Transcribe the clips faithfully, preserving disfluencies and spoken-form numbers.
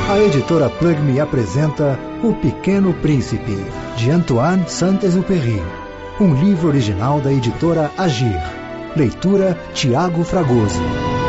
A editora Plug Me apresenta O Pequeno Príncipe, de Antoine Saint-Exupéry, um livro original da editora Agir. Leitura Tiago Fragoso.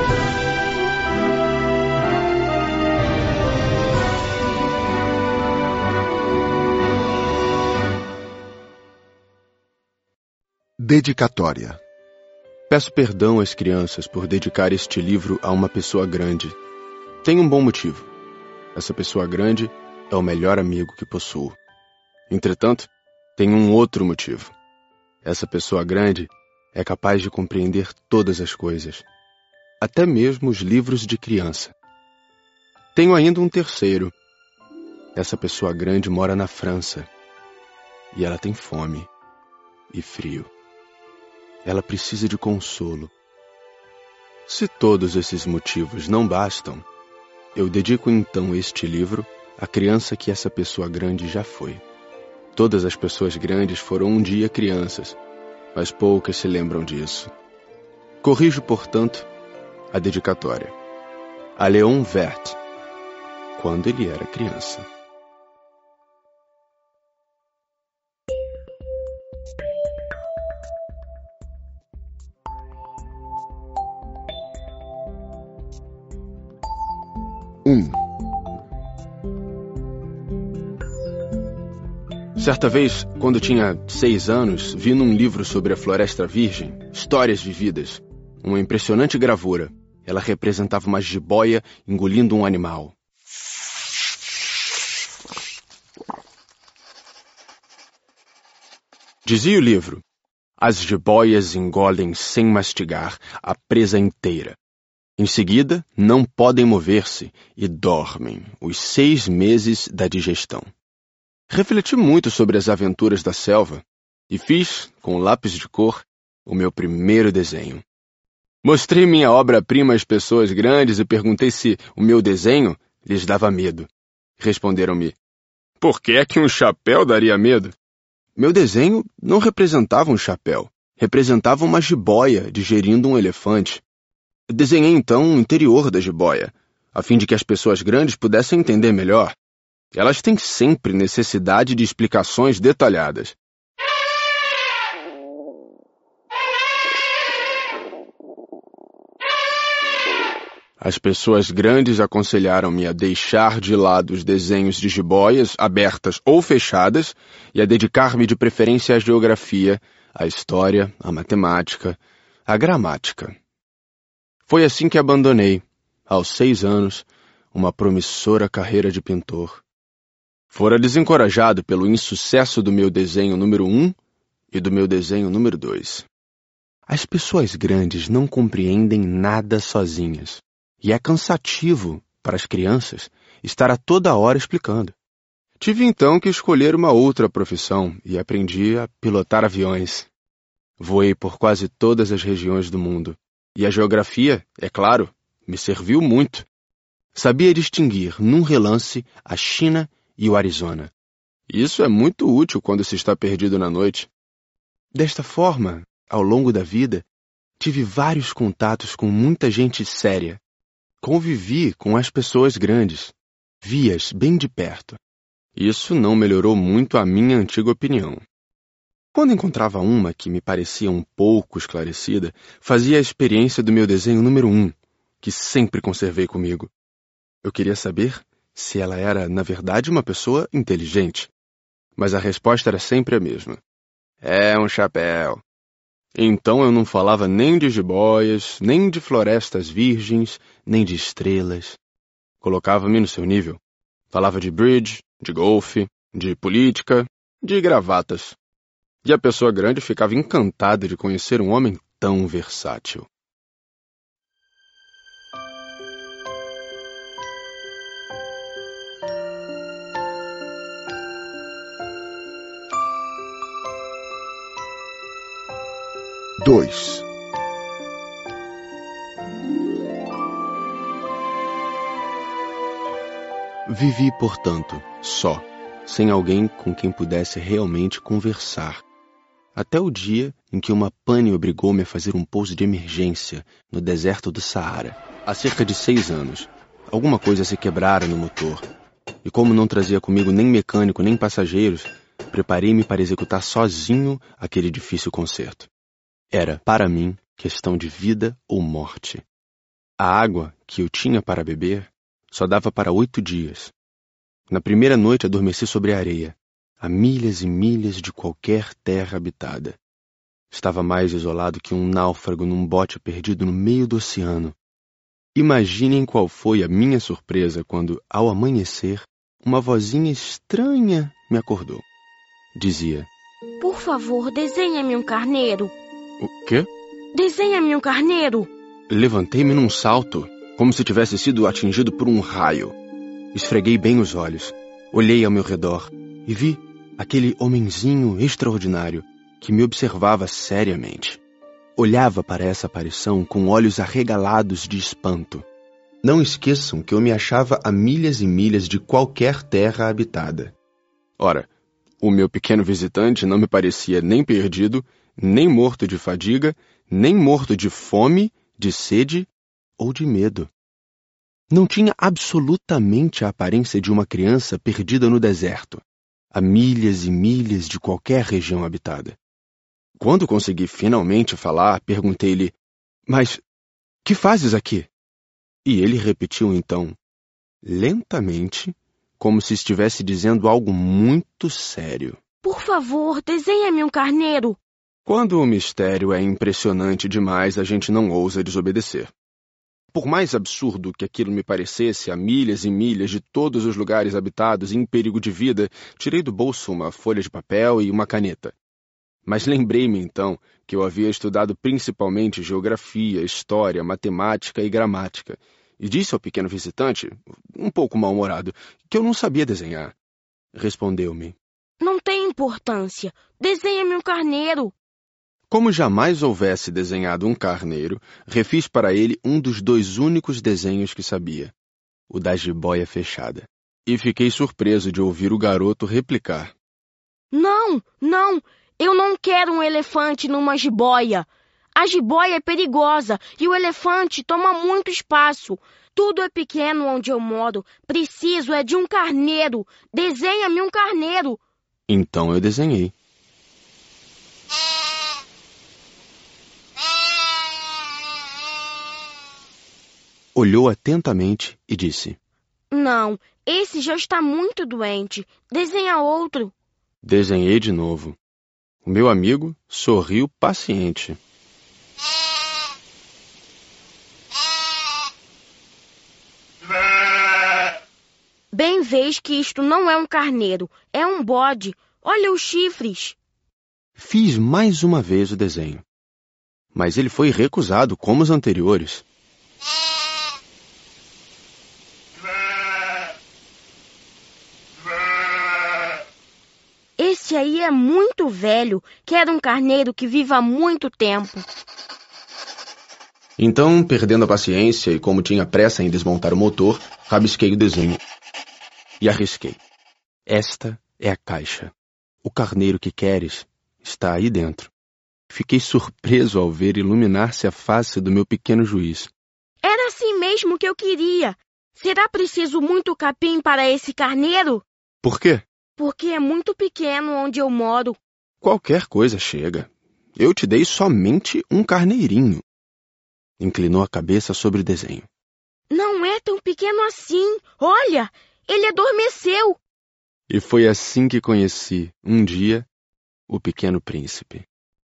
Dedicatória. Peço perdão às crianças por dedicar este livro a uma pessoa grande. Tem um bom motivo. Essa pessoa grande é o melhor amigo que possuo. Entretanto, tem um outro motivo. Essa pessoa grande é capaz de compreender todas as coisas, até mesmo os livros de criança. Tenho ainda um terceiro. Essa pessoa grande mora na França e ela tem fome e frio. Ela precisa de consolo. Se todos esses motivos não bastam, eu dedico então este livro à criança que essa pessoa grande já foi. Todas as pessoas grandes foram um dia crianças, mas poucas se lembram disso. Corrijo, portanto, a dedicatória. A Léon Vert, quando ele era criança. Um. Certa vez, quando tinha seis anos, vi num livro sobre a Floresta Virgem, Histórias Vividas, uma impressionante gravura. Ela representava uma jiboia engolindo um animal. Dizia o livro: as jiboias engolem sem mastigar a presa inteira. Em seguida, não podem mover-se e dormem os seis meses da digestão. Refleti muito sobre as aventuras da selva e fiz, com lápis de cor, o meu primeiro desenho. Mostrei minha obra-prima às pessoas grandes e perguntei se o meu desenho lhes dava medo. Responderam-me: por que é que um chapéu daria medo? Meu desenho não representava um chapéu, representava uma jiboia digerindo um elefante. Desenhei então o interior da jiboia, a fim de que as pessoas grandes pudessem entender melhor. Elas têm sempre necessidade de explicações detalhadas. As pessoas grandes aconselharam-me a deixar de lado os desenhos de jiboias, abertas ou fechadas, e a dedicar-me de preferência à geografia, à história, à matemática, à gramática. Foi assim que abandonei, aos seis anos, uma promissora carreira de pintor. Fora desencorajado pelo insucesso do meu desenho número um e do meu desenho número dois. As pessoas grandes não compreendem nada sozinhas, e é cansativo para as crianças estar a toda hora explicando. Tive então que escolher uma outra profissão e aprendi a pilotar aviões. Voei por quase todas as regiões do mundo. E a geografia, é claro, me serviu muito. Sabia distinguir, num relance, a China e o Arizona. Isso é muito útil quando se está perdido na noite. Desta forma, ao longo da vida, tive vários contatos com muita gente séria. Convivi com as pessoas grandes. Vi-as bem de perto. Isso não melhorou muito a minha antiga opinião. Quando encontrava uma que me parecia um pouco esclarecida, fazia a experiência do meu desenho número um, que sempre conservei comigo. Eu queria saber se ela era, na verdade, uma pessoa inteligente. Mas a resposta era sempre a mesma. É um chapéu. Então eu não falava nem de jiboias, nem de florestas virgens, nem de estrelas. Colocava-me no seu nível. Falava de bridge, de golfe, de política, de gravatas. E a pessoa grande ficava encantada de conhecer um homem tão versátil. Dois. Vivi, portanto, só, sem alguém com quem pudesse realmente conversar. Até o dia em que uma pane obrigou-me a fazer um pouso de emergência no deserto do Saara, há cerca de seis anos, Alguma coisa se quebrara no motor. E como não trazia comigo nem mecânico nem passageiros, preparei-me para executar sozinho aquele difícil conserto. Era, para mim, questão de vida ou morte. A água que eu tinha para beber só dava para oito dias. Na primeira noite adormeci sobre a areia, a milhas e milhas de qualquer terra habitada. Estava mais isolado que um náufrago num bote perdido no meio do oceano. Imaginem qual foi a minha surpresa quando, ao amanhecer, uma vozinha estranha me acordou. Dizia: Por favor, desenha-me um carneiro. O quê? Desenha-me um carneiro. Levantei-me num salto, como se tivesse sido atingido por um raio. Esfreguei bem os olhos, olhei ao meu redor e vi aquele homenzinho extraordinário que me observava seriamente. Olhava para essa aparição com olhos arregalados de espanto. Não esqueçam que eu me achava a milhas e milhas de qualquer terra habitada. Ora, o meu pequeno visitante não me parecia nem perdido, nem morto de fadiga, nem morto de fome, de sede ou de medo. Não tinha absolutamente a aparência de uma criança perdida no deserto, a milhas e milhas de qualquer região habitada. Quando consegui finalmente falar, perguntei-lhe: Mas que fazes aqui? E ele repetiu então, lentamente, como se estivesse dizendo algo muito sério: Por favor, desenha-me um carneiro. Quando o mistério é impressionante demais, a gente não ousa desobedecer. Por mais absurdo que aquilo me parecesse, a milhas e milhas de todos os lugares habitados em perigo de vida, tirei do bolso uma folha de papel e uma caneta. Mas lembrei-me então que eu havia estudado principalmente geografia, história, matemática e gramática, e disse ao pequeno visitante, um pouco mal-humorado, que eu não sabia desenhar. Respondeu-me: Não tem importância. Desenha-me um carneiro. Como jamais houvesse desenhado um carneiro, refiz para ele um dos dois únicos desenhos que sabia, o da jiboia fechada. E fiquei surpreso de ouvir o garoto replicar: Não, não, eu não quero um elefante numa jiboia. A jiboia é perigosa e o elefante toma muito espaço. Tudo é pequeno onde eu moro. Preciso é de um carneiro. Desenha-me um carneiro. Então eu desenhei. Olhou atentamente e disse: Não, esse já está muito doente. Desenha outro. Desenhei de novo. O meu amigo sorriu paciente. Bem vês que isto não é um carneiro, é um bode. Olha os chifres. Fiz mais uma vez o desenho, mas ele foi recusado como os anteriores. Esse aí é muito velho. Quero um carneiro que viva há muito tempo. Então, perdendo a paciência e como tinha pressa em desmontar o motor, rabisquei o desenho e arrisquei. Esta é a caixa. O carneiro que queres está aí dentro. Fiquei surpreso ao ver iluminar-se a face do meu pequeno juiz. Era assim mesmo que eu queria. Será preciso muito capim para esse carneiro? Por quê? Porque é muito pequeno onde eu moro. Qualquer coisa chega. Eu te dei somente um carneirinho. Inclinou a cabeça sobre o desenho. Não é tão pequeno assim. Olha, ele adormeceu. E foi assim que conheci, um dia, o Pequeno Príncipe.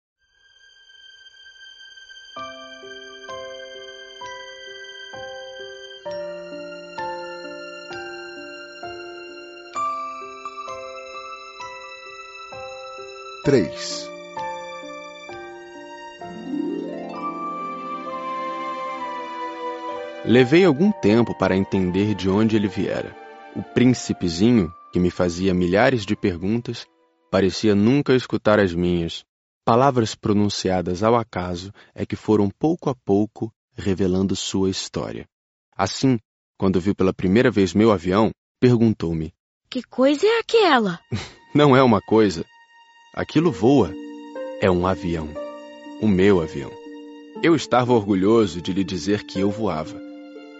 três. Levei algum tempo para entender de onde ele viera. O príncipezinho, que me fazia milhares de perguntas, parecia nunca escutar as minhas. Palavras pronunciadas ao acaso é que foram pouco a pouco revelando sua história. Assim, quando viu pela primeira vez meu avião, perguntou-me: Que coisa é aquela? Não é uma coisa. Aquilo voa. É um avião. O meu avião. Eu estava orgulhoso de lhe dizer que eu voava.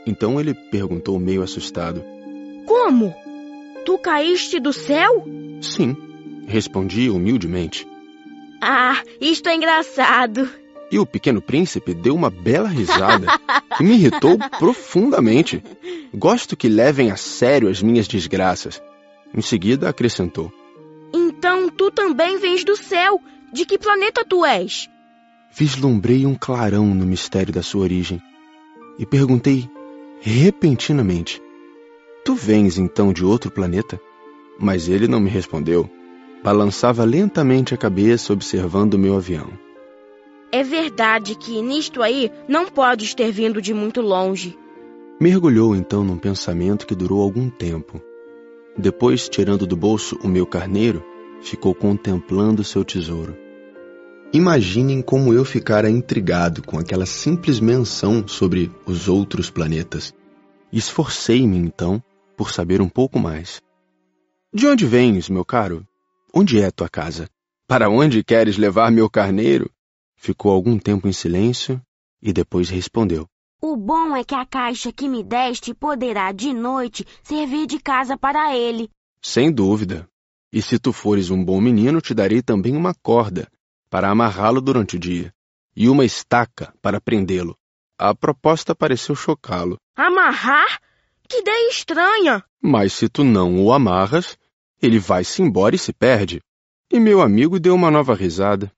Então ele perguntou meio assustado. Como? Tu caíste do céu? Sim, respondi humildemente. Ah, isto é engraçado. E o Pequeno Príncipe deu uma bela risada que me irritou profundamente. Gosto que levem a sério as minhas desgraças. Em seguida acrescentou. Então tu também vens do céu. De que planeta tu és? Vislumbrei um clarão no mistério da sua origem e perguntei repentinamente. Tu vens então de outro planeta? Mas ele não me respondeu. Balançava lentamente a cabeça observando o meu avião. É verdade que nisto aí não podes ter vindo de muito longe. Mergulhou então num pensamento que durou algum tempo. Depois, tirando do bolso o meu carneiro, ficou contemplando seu tesouro. Imaginem como eu ficara intrigado com aquela simples menção sobre os outros planetas. Esforcei-me então por saber um pouco mais. De onde vens, meu caro? Onde é tua casa? Para onde queres levar meu carneiro? Ficou algum tempo em silêncio e depois respondeu. O bom é que a caixa que me deste poderá de noite servir de casa para ele. Sem dúvida. E se tu fores um bom menino, te darei também uma corda para amarrá-lo durante o dia e uma estaca para prendê-lo. A proposta pareceu chocá-lo. Amarrar? Que ideia estranha! Mas se tu não o amarras, ele vai-se embora e se perde. E meu amigo deu uma nova risada.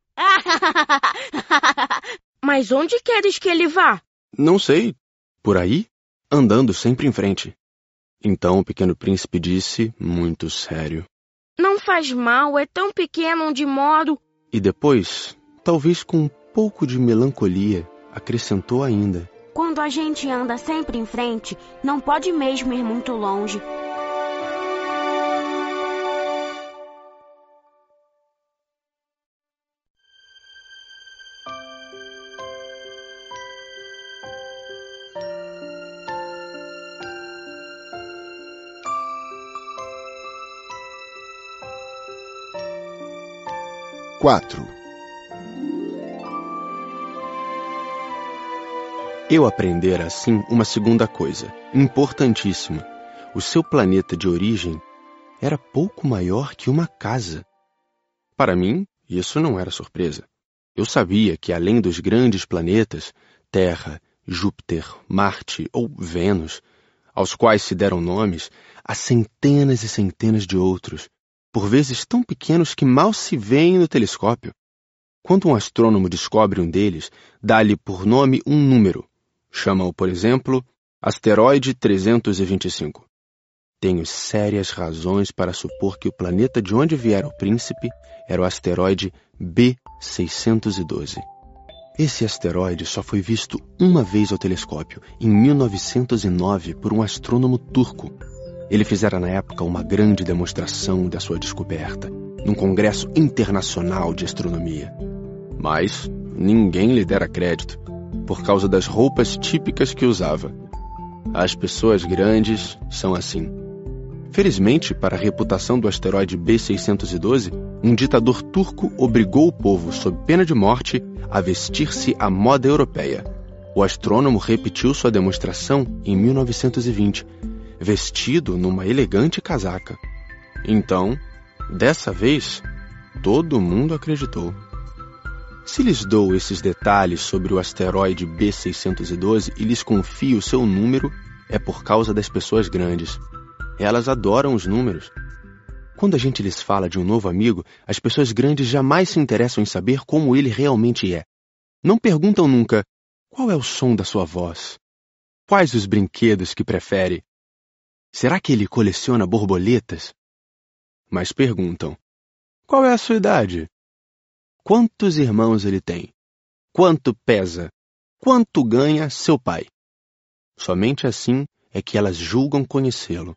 Mas onde queres que ele vá? Não sei. Por aí, andando sempre em frente. Então o Pequeno Príncipe disse, muito sério. Não faz mal, é tão pequeno onde moro. E depois, talvez com um pouco de melancolia, acrescentou ainda. Quando a gente anda sempre em frente, não pode mesmo ir muito longe. quatro. Eu aprendera assim uma segunda coisa, importantíssima. O seu planeta de origem era pouco maior que uma casa. Para mim, isso não era surpresa. Eu sabia que além dos grandes planetas, Terra, Júpiter, Marte ou Vênus, aos quais se deram nomes, há centenas e centenas de outros, por vezes tão pequenos que mal se veem no telescópio. Quando um astrônomo descobre um deles, dá-lhe por nome um número. Chama-o, por exemplo, asteroide trezentos e vinte e cinco. Tenho sérias razões para supor que o planeta de onde viera o príncipe era o asteroide B seiscentos e doze. Esse asteroide só foi visto uma vez ao telescópio, em mil novecentos e nove, por um astrônomo turco. Ele fizera na época uma grande demonstração da sua descoberta, num congresso internacional de astronomia. Mas ninguém lhe dera crédito, por causa das roupas típicas que usava. As pessoas grandes são assim. Felizmente, para a reputação do asteroide B seiscentos e doze, um ditador turco obrigou o povo, sob pena de morte, a vestir-se à moda europeia. O astrônomo repetiu sua demonstração em mil novecentos e vinte, vestido numa elegante casaca. Então, dessa vez, todo mundo acreditou. Se lhes dou esses detalhes sobre o asteroide B seiscentos e doze e lhes confio seu número, é por causa das pessoas grandes. Elas adoram os números. Quando a gente lhes fala de um novo amigo, as pessoas grandes jamais se interessam em saber como ele realmente é. Não perguntam nunca, qual é o som da sua voz? Quais os brinquedos que prefere? Será que ele coleciona borboletas? Mas perguntam, qual é a sua idade? Quantos irmãos ele tem? Quanto pesa? Quanto ganha seu pai? Somente assim é que elas julgam conhecê-lo.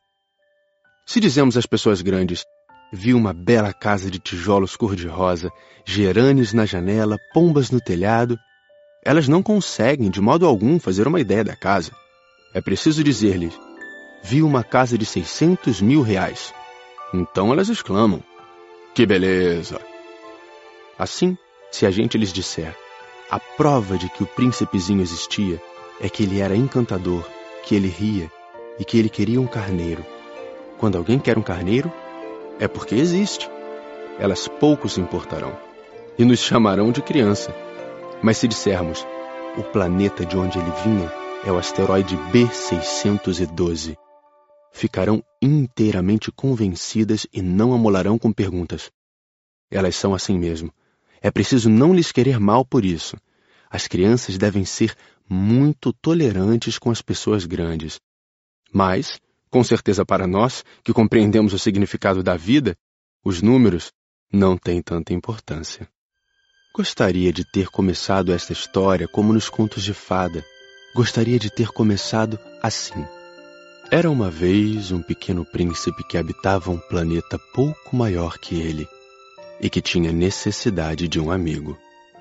Se dizemos às pessoas grandes, vi uma bela casa de tijolos cor-de-rosa, gerânios na janela, pombas no telhado, elas não conseguem de modo algum fazer uma ideia da casa. É preciso dizer-lhes, vi uma casa de seiscentos mil reais. Então elas exclamam, que beleza! Assim, se a gente lhes disser, a prova de que o príncipezinho existia é que ele era encantador, que ele ria e que ele queria um carneiro. Quando alguém quer um carneiro, é porque existe. Elas pouco se importarão e nos chamarão de criança. Mas se dissermos, o planeta de onde ele vinha é o asteroide B seiscentos e doze, ficarão inteiramente convencidas e não amolarão com perguntas. Elas são assim mesmo. É preciso não lhes querer mal por isso. As crianças devem ser muito tolerantes com as pessoas grandes. Mas, com certeza para nós, que compreendemos o significado da vida, os números não têm tanta importância. Gostaria de ter começado esta história como nos contos de fada. Gostaria de ter começado assim. Era uma vez um pequeno príncipe que habitava um planeta pouco maior que ele e que tinha necessidade de um amigo.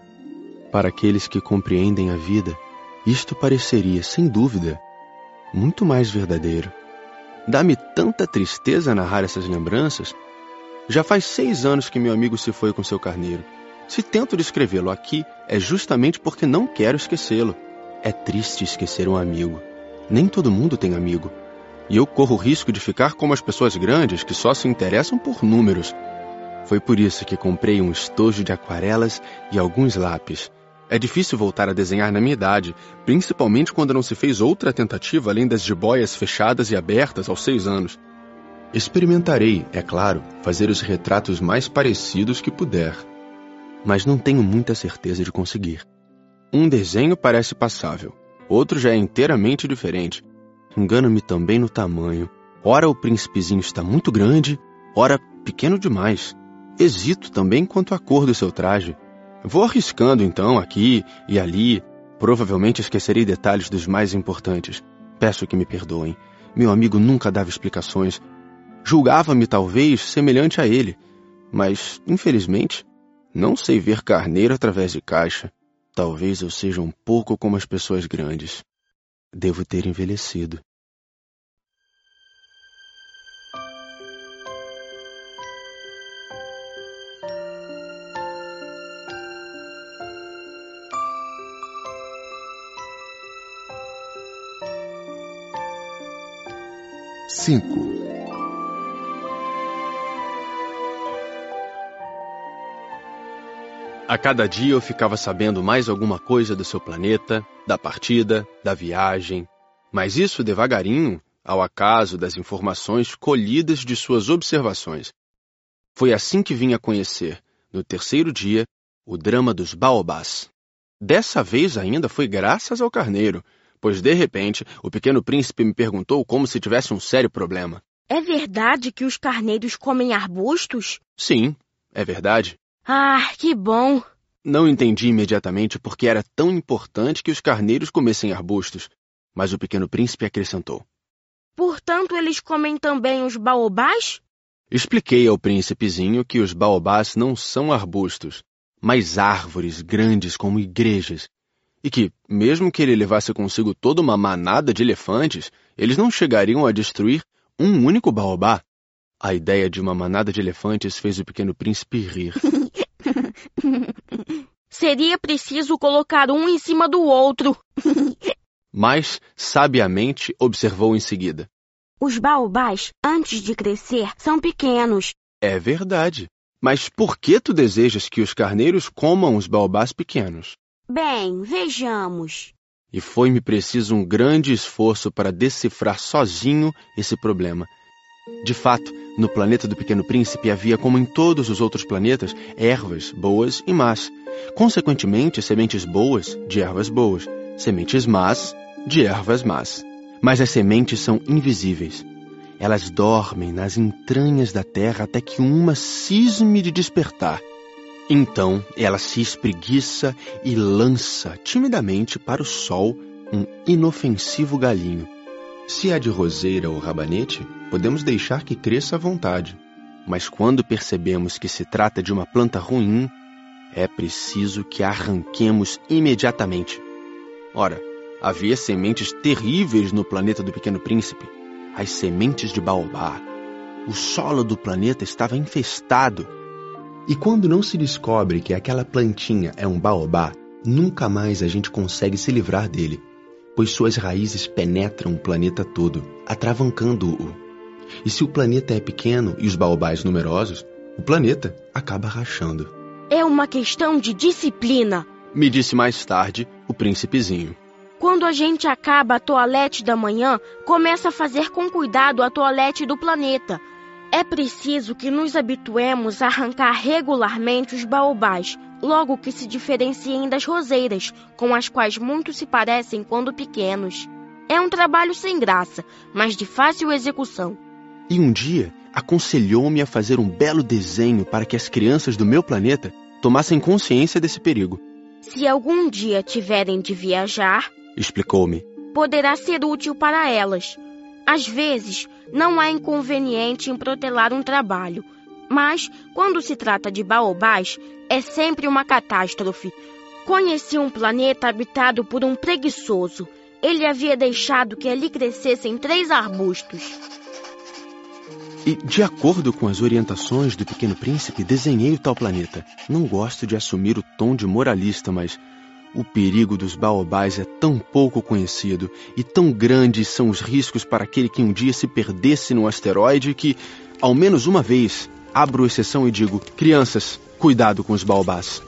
Para aqueles que compreendem a vida, isto pareceria, sem dúvida, muito mais verdadeiro. Dá-me tanta tristeza narrar essas lembranças. Já faz seis anos que meu amigo se foi com seu carneiro. Se tento descrevê-lo aqui, é justamente porque não quero esquecê-lo. É triste esquecer um amigo. Nem todo mundo tem amigo. E eu corro o risco de ficar como as pessoas grandes que só se interessam por números. Foi por isso que comprei um estojo de aquarelas e alguns lápis. É difícil voltar a desenhar na minha idade, principalmente quando não se fez outra tentativa além das jiboias fechadas e abertas aos seis anos. Experimentarei, é claro, fazer os retratos mais parecidos que puder. Mas não tenho muita certeza de conseguir. Um desenho parece passável, outro já é inteiramente diferente. Engano-me também no tamanho. Ora o príncipezinho está muito grande, ora pequeno demais. Hesito também quanto à cor do seu traje. Vou arriscando então aqui e ali. Provavelmente esquecerei detalhes dos mais importantes. Peço que me perdoem. Meu amigo nunca dava explicações. Julgava-me talvez semelhante a ele. Mas, infelizmente, não sei ver carneiro através de caixa. Talvez eu seja um pouco como as pessoas grandes. Devo ter envelhecido. cinco. A cada dia eu ficava sabendo mais alguma coisa do seu planeta, da partida, da viagem. Mas isso devagarinho, ao acaso das informações colhidas de suas observações. Foi assim que vim a conhecer, no terceiro dia, o drama dos baobás. Dessa vez ainda foi graças ao carneiro, pois de repente o pequeno príncipe me perguntou como se tivesse um sério problema. É verdade que os carneiros comem arbustos? Sim, é verdade. Ah, que bom! Não entendi imediatamente por que era tão importante que os carneiros comessem arbustos, mas o pequeno príncipe acrescentou. Portanto, eles comem também os baobás? Expliquei ao príncipezinho que os baobás não são arbustos, mas árvores grandes como igrejas, e que, mesmo que ele levasse consigo toda uma manada de elefantes, eles não chegariam a destruir um único baobá. A ideia de uma manada de elefantes fez o pequeno príncipe rir. Seria preciso colocar um em cima do outro. Mas, sabiamente, observou em seguida. Os baobás, antes de crescer, são pequenos. É verdade. Mas por que tu desejas que os carneiros comam os baobás pequenos? Bem, vejamos. E foi-me preciso um grande esforço para decifrar sozinho esse problema. De fato, no planeta do Pequeno Príncipe havia, como em todos os outros planetas, ervas boas e más. Consequentemente, sementes boas de ervas boas, sementes más de ervas más. Mas as sementes são invisíveis. Elas dormem nas entranhas da terra até que uma cisme de despertar. Então, ela se espreguiça e lança timidamente para o sol um inofensivo galinho. Se é de roseira ou rabanete, podemos deixar que cresça à vontade. Mas quando percebemos que se trata de uma planta ruim, é preciso que a arranquemos imediatamente. Ora, havia sementes terríveis no planeta do Pequeno Príncipe. As sementes de baobá. O solo do planeta estava infestado. E quando não se descobre que aquela plantinha é um baobá, nunca mais a gente consegue se livrar dele. pois suas raízes penetram o planeta todo, atravancando-o. E se o planeta é pequeno e os baobás numerosos, o planeta acaba rachando. É uma questão de disciplina, me disse mais tarde o príncipezinho. Quando a gente acaba a toalete da manhã, começa a fazer com cuidado a toalete do planeta. É preciso que nos habituemos a arrancar regularmente os baobás, logo que se diferenciem das roseiras, com as quais muitos se parecem quando pequenos. É um trabalho sem graça, mas de fácil execução. E um dia, aconselhou-me a fazer um belo desenho para que as crianças do meu planeta tomassem consciência desse perigo. Se algum dia tiverem de viajar, explicou-me, poderá ser útil para elas. Às vezes, não há inconveniente em protelar um trabalho, mas, quando se trata de baobás, é sempre uma catástrofe. Conheci um planeta habitado por um preguiçoso. Ele havia deixado que ali crescessem três arbustos. E, de acordo com as orientações do Pequeno Príncipe, desenhei o tal planeta. Não gosto de assumir o tom de moralista, mas o perigo dos baobás é tão pouco conhecido e tão grandes são os riscos para aquele que um dia se perdesse num asteroide que, ao menos uma vez, abro exceção e digo: crianças, cuidado com os baobás.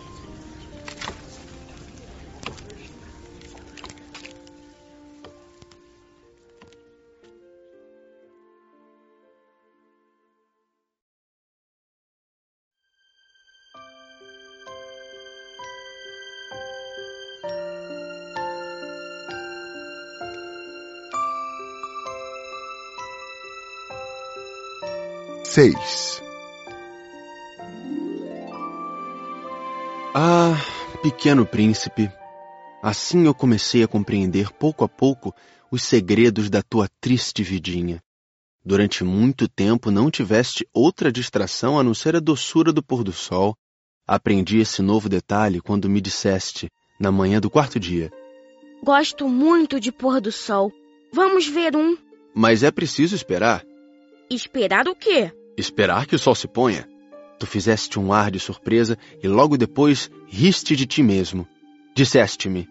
seis. Ah, Pequeno Príncipe, assim eu comecei a compreender pouco a pouco os segredos da tua triste vidinha. Durante muito tempo não tiveste outra distração a não ser a doçura do pôr do sol. Aprendi esse novo detalhe quando me disseste, na manhã do quarto dia: gosto muito de pôr do sol. Vamos ver um. Mas é preciso esperar. Esperar o quê? Esperar que o sol se ponha. Tu fizeste um ar de surpresa e logo depois riste de ti mesmo. Disseste-me: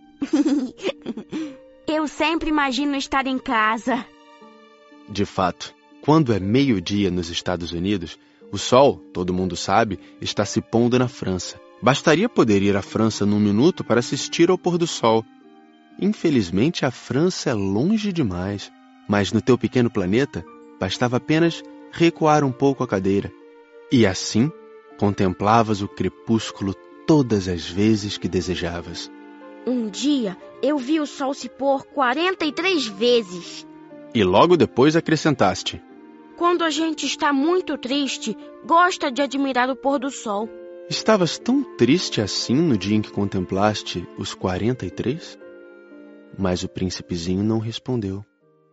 eu sempre imagino estar em casa. De fato, quando é meio-dia nos Estados Unidos, o sol, todo mundo sabe, está se pondo na França. Bastaria poder ir à França num minuto para assistir ao pôr do sol. Infelizmente, a França é longe demais. Mas no teu pequeno planeta, bastava apenas recuar um pouco a cadeira. E assim, contemplavas o crepúsculo todas as vezes que desejavas. Um dia, eu vi o sol se pôr quarenta e três vezes. E logo depois acrescentaste: quando a gente está muito triste, gosta de admirar o pôr do sol. Estavas tão triste assim no dia em que contemplaste os quarenta e três? Mas o príncipezinho não respondeu.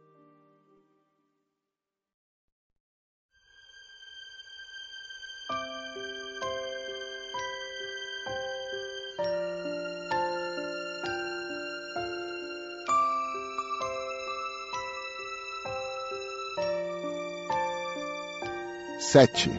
Sete.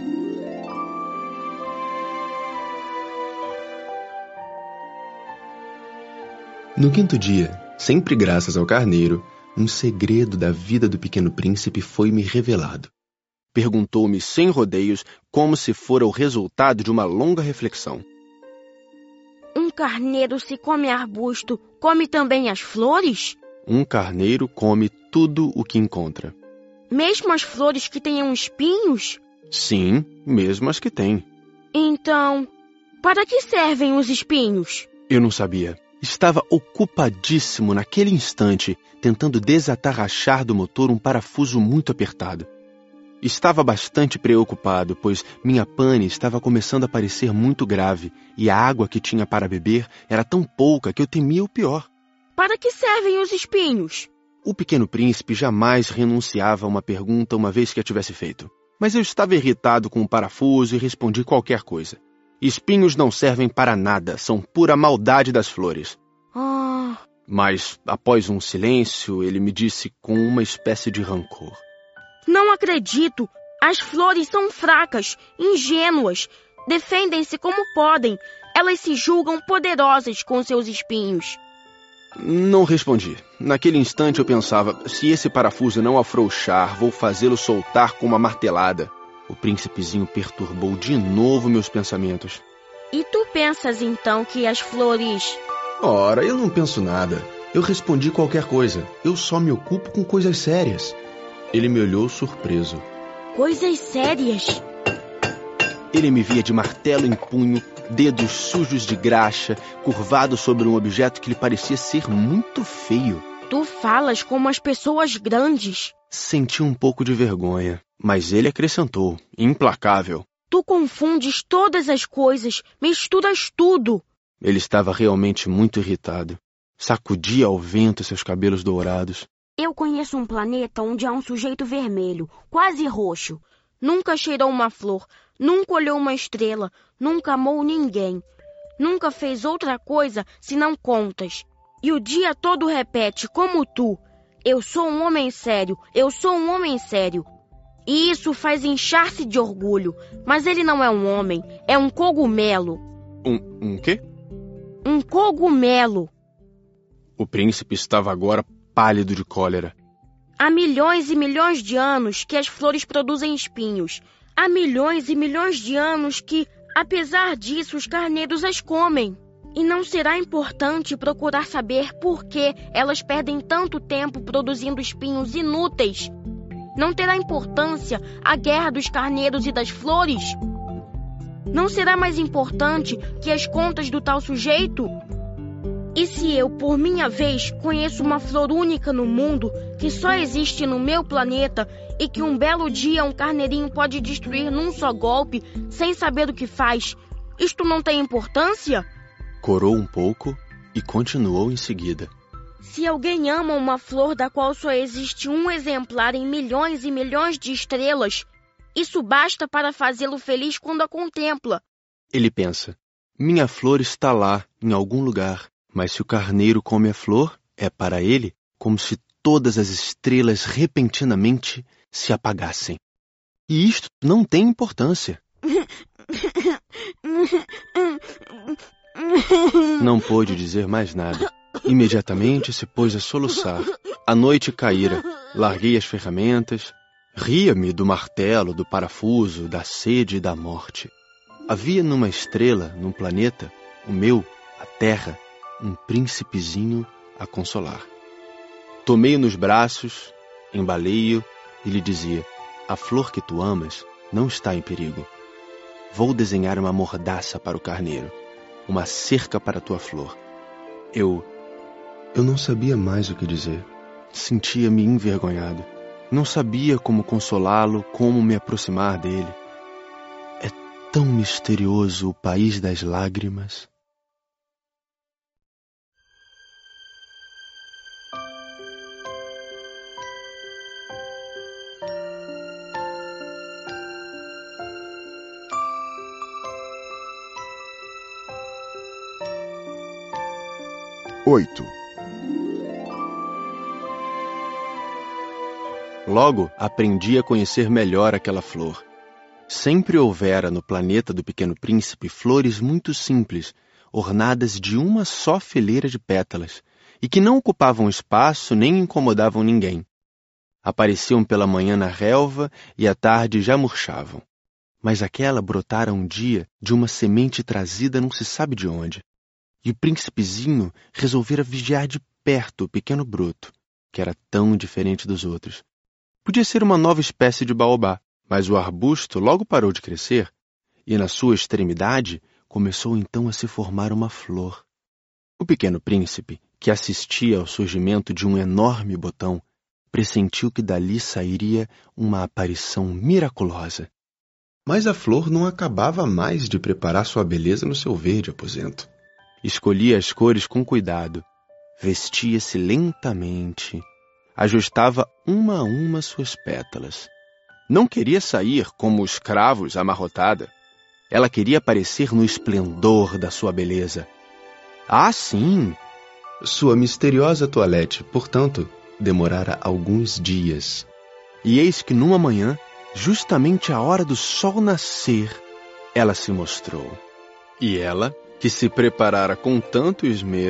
No quinto dia, sempre graças ao carneiro, um segredo da vida do Pequeno Príncipe foi-me revelado. Perguntou-me sem rodeios, como se fora o resultado de uma longa reflexão: um carneiro, se come arbusto, come também as flores? Um carneiro come tudo o que encontra. Mesmo as flores que tenham espinhos? Sim, mesmo as que têm. Então, para que servem os espinhos? Eu não sabia. Estava ocupadíssimo naquele instante, tentando desatarrachar do motor um parafuso muito apertado. Estava bastante preocupado, pois minha pane estava começando a parecer muito grave e a água que tinha para beber era tão pouca que eu temia o pior. Para que servem os espinhos? O Pequeno Príncipe jamais renunciava a uma pergunta uma vez que a tivesse feito. Mas eu estava irritado com o parafuso e respondi qualquer coisa. Espinhos não servem para nada, são pura maldade das flores. Ah. Mas, após um silêncio, ele me disse com uma espécie de rancor: não acredito. As flores são fracas, ingênuas. Defendem-se como podem. Elas se julgam poderosas com seus espinhos. Não respondi. Naquele instante eu pensava, se esse parafuso não afrouxar, vou fazê-lo soltar com uma martelada. O príncipezinho perturbou de novo meus pensamentos. E tu pensas então que as flores... Ora, eu não penso nada. Eu respondi qualquer coisa. Eu só me ocupo com coisas sérias. Ele me olhou surpreso. Coisas sérias? Ele me via de martelo em punho, dedos sujos de graxa, curvado sobre um objeto que lhe parecia ser muito feio. Tu falas como as pessoas grandes. Senti um pouco de vergonha, mas ele acrescentou, implacável. Tu confundes todas as coisas, misturas tudo. Ele estava realmente muito irritado. Sacudia ao vento seus cabelos dourados. Eu conheço um planeta onde há um sujeito vermelho, quase roxo. Nunca cheirou uma flor, nunca olhou uma estrela, nunca amou ninguém. Nunca fez outra coisa senão contas. E o dia todo repete, como tu. Eu sou um homem sério, eu sou um homem sério. E isso faz inchar-se de orgulho. Mas ele não é um homem, é um cogumelo. Um, um quê? Um cogumelo. O príncipe estava agora pálido de cólera. Há milhões e milhões de anos que as flores produzem espinhos. Há milhões e milhões de anos que, apesar disso, os carneiros as comem. E não será importante procurar saber por que elas perdem tanto tempo produzindo espinhos inúteis? Não terá importância a guerra dos carneiros e das flores? Não será mais importante que as contas do tal sujeito? E se eu, por minha vez, conheço uma flor única no mundo, que só existe no meu planeta, e que um belo dia um carneirinho pode destruir num só golpe, sem saber o que faz, isto não tem importância? Corou um pouco e continuou em seguida. Se alguém ama uma flor da qual só existe um exemplar em milhões e milhões de estrelas, isso basta para fazê-lo feliz quando a contempla. Ele pensa, minha flor está lá, em algum lugar. Mas se o carneiro come a flor, é para ele como se todas as estrelas repentinamente se apagassem. E isto não tem importância. Não pôde dizer mais nada. Imediatamente se pôs a soluçar. A noite caíra. Larguei as ferramentas. Ria-me do martelo, do parafuso, da sede e da morte. Havia numa estrela, num planeta, o meu, a Terra, um príncipezinho a consolar. Tomei-o nos braços, embalei-o e lhe dizia, a flor que tu amas não está em perigo. Vou desenhar uma mordaça para o carneiro, uma cerca para a tua flor. Eu... Eu não sabia mais o que dizer. Sentia-me envergonhado. Não sabia como consolá-lo, como me aproximar dele. É tão misterioso o país das lágrimas. Oito. Logo, aprendi a conhecer melhor aquela flor. Sempre houvera no planeta do Pequeno Príncipe flores muito simples, ornadas de uma só fileira de pétalas, e que não ocupavam espaço nem incomodavam ninguém. Apareciam pela manhã na relva e à tarde já murchavam. Mas aquela brotara um dia de uma semente trazida não se sabe de onde. E o príncipezinho resolvera vigiar de perto o pequeno broto, que era tão diferente dos outros. Podia ser uma nova espécie de baobá, mas o arbusto logo parou de crescer, e na sua extremidade começou então a se formar uma flor. O pequeno príncipe, que assistia ao surgimento de um enorme botão, pressentiu que dali sairia uma aparição miraculosa. Mas a flor não acabava mais de preparar sua beleza no seu verde aposento. Escolhia as cores com cuidado, vestia-se lentamente, ajustava uma a uma suas pétalas. Não queria sair como os cravos amarrotada. Ela queria aparecer no esplendor da sua beleza. Ah, sim! Sua misteriosa toilette, portanto, demorara alguns dias. E eis que numa manhã, justamente à hora do sol nascer, ela se mostrou. E ela, que se preparara com tanto esmero,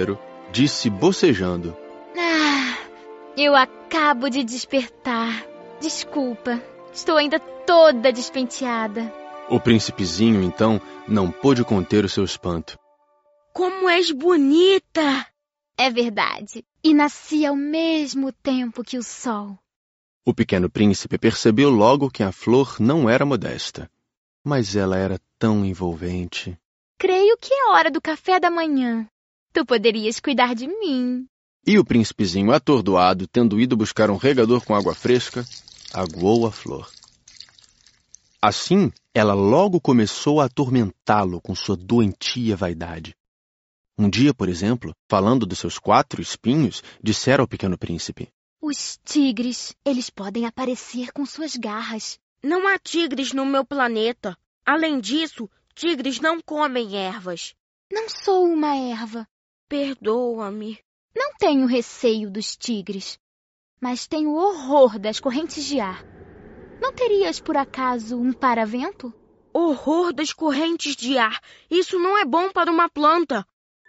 disse bocejando. Ah, eu acabo de despertar. Desculpa, estou ainda toda despenteada. O príncipezinho, então, não pôde conter o seu espanto. Como és bonita! É verdade. E nasci ao mesmo tempo que o sol. O pequeno príncipe percebeu logo que a flor não era modesta. Mas ela era tão envolvente. Creio que é hora do café da manhã. Tu poderias cuidar de mim. E o príncipezinho, atordoado, tendo ido buscar um regador com água fresca, aguou a flor. Assim, ela logo começou a atormentá-lo com sua doentia vaidade. Um dia, por exemplo, falando dos seus quatro espinhos, dissera ao pequeno príncipe: Os tigres, eles podem aparecer com suas garras. Não há tigres no meu planeta. Além disso, tigres não comem ervas. Não sou uma erva. Perdoa-me. Não tenho receio dos tigres, mas tenho horror das correntes de ar. Não terias, por acaso, um paravento? Horror das correntes de ar. Isso não é bom para uma planta.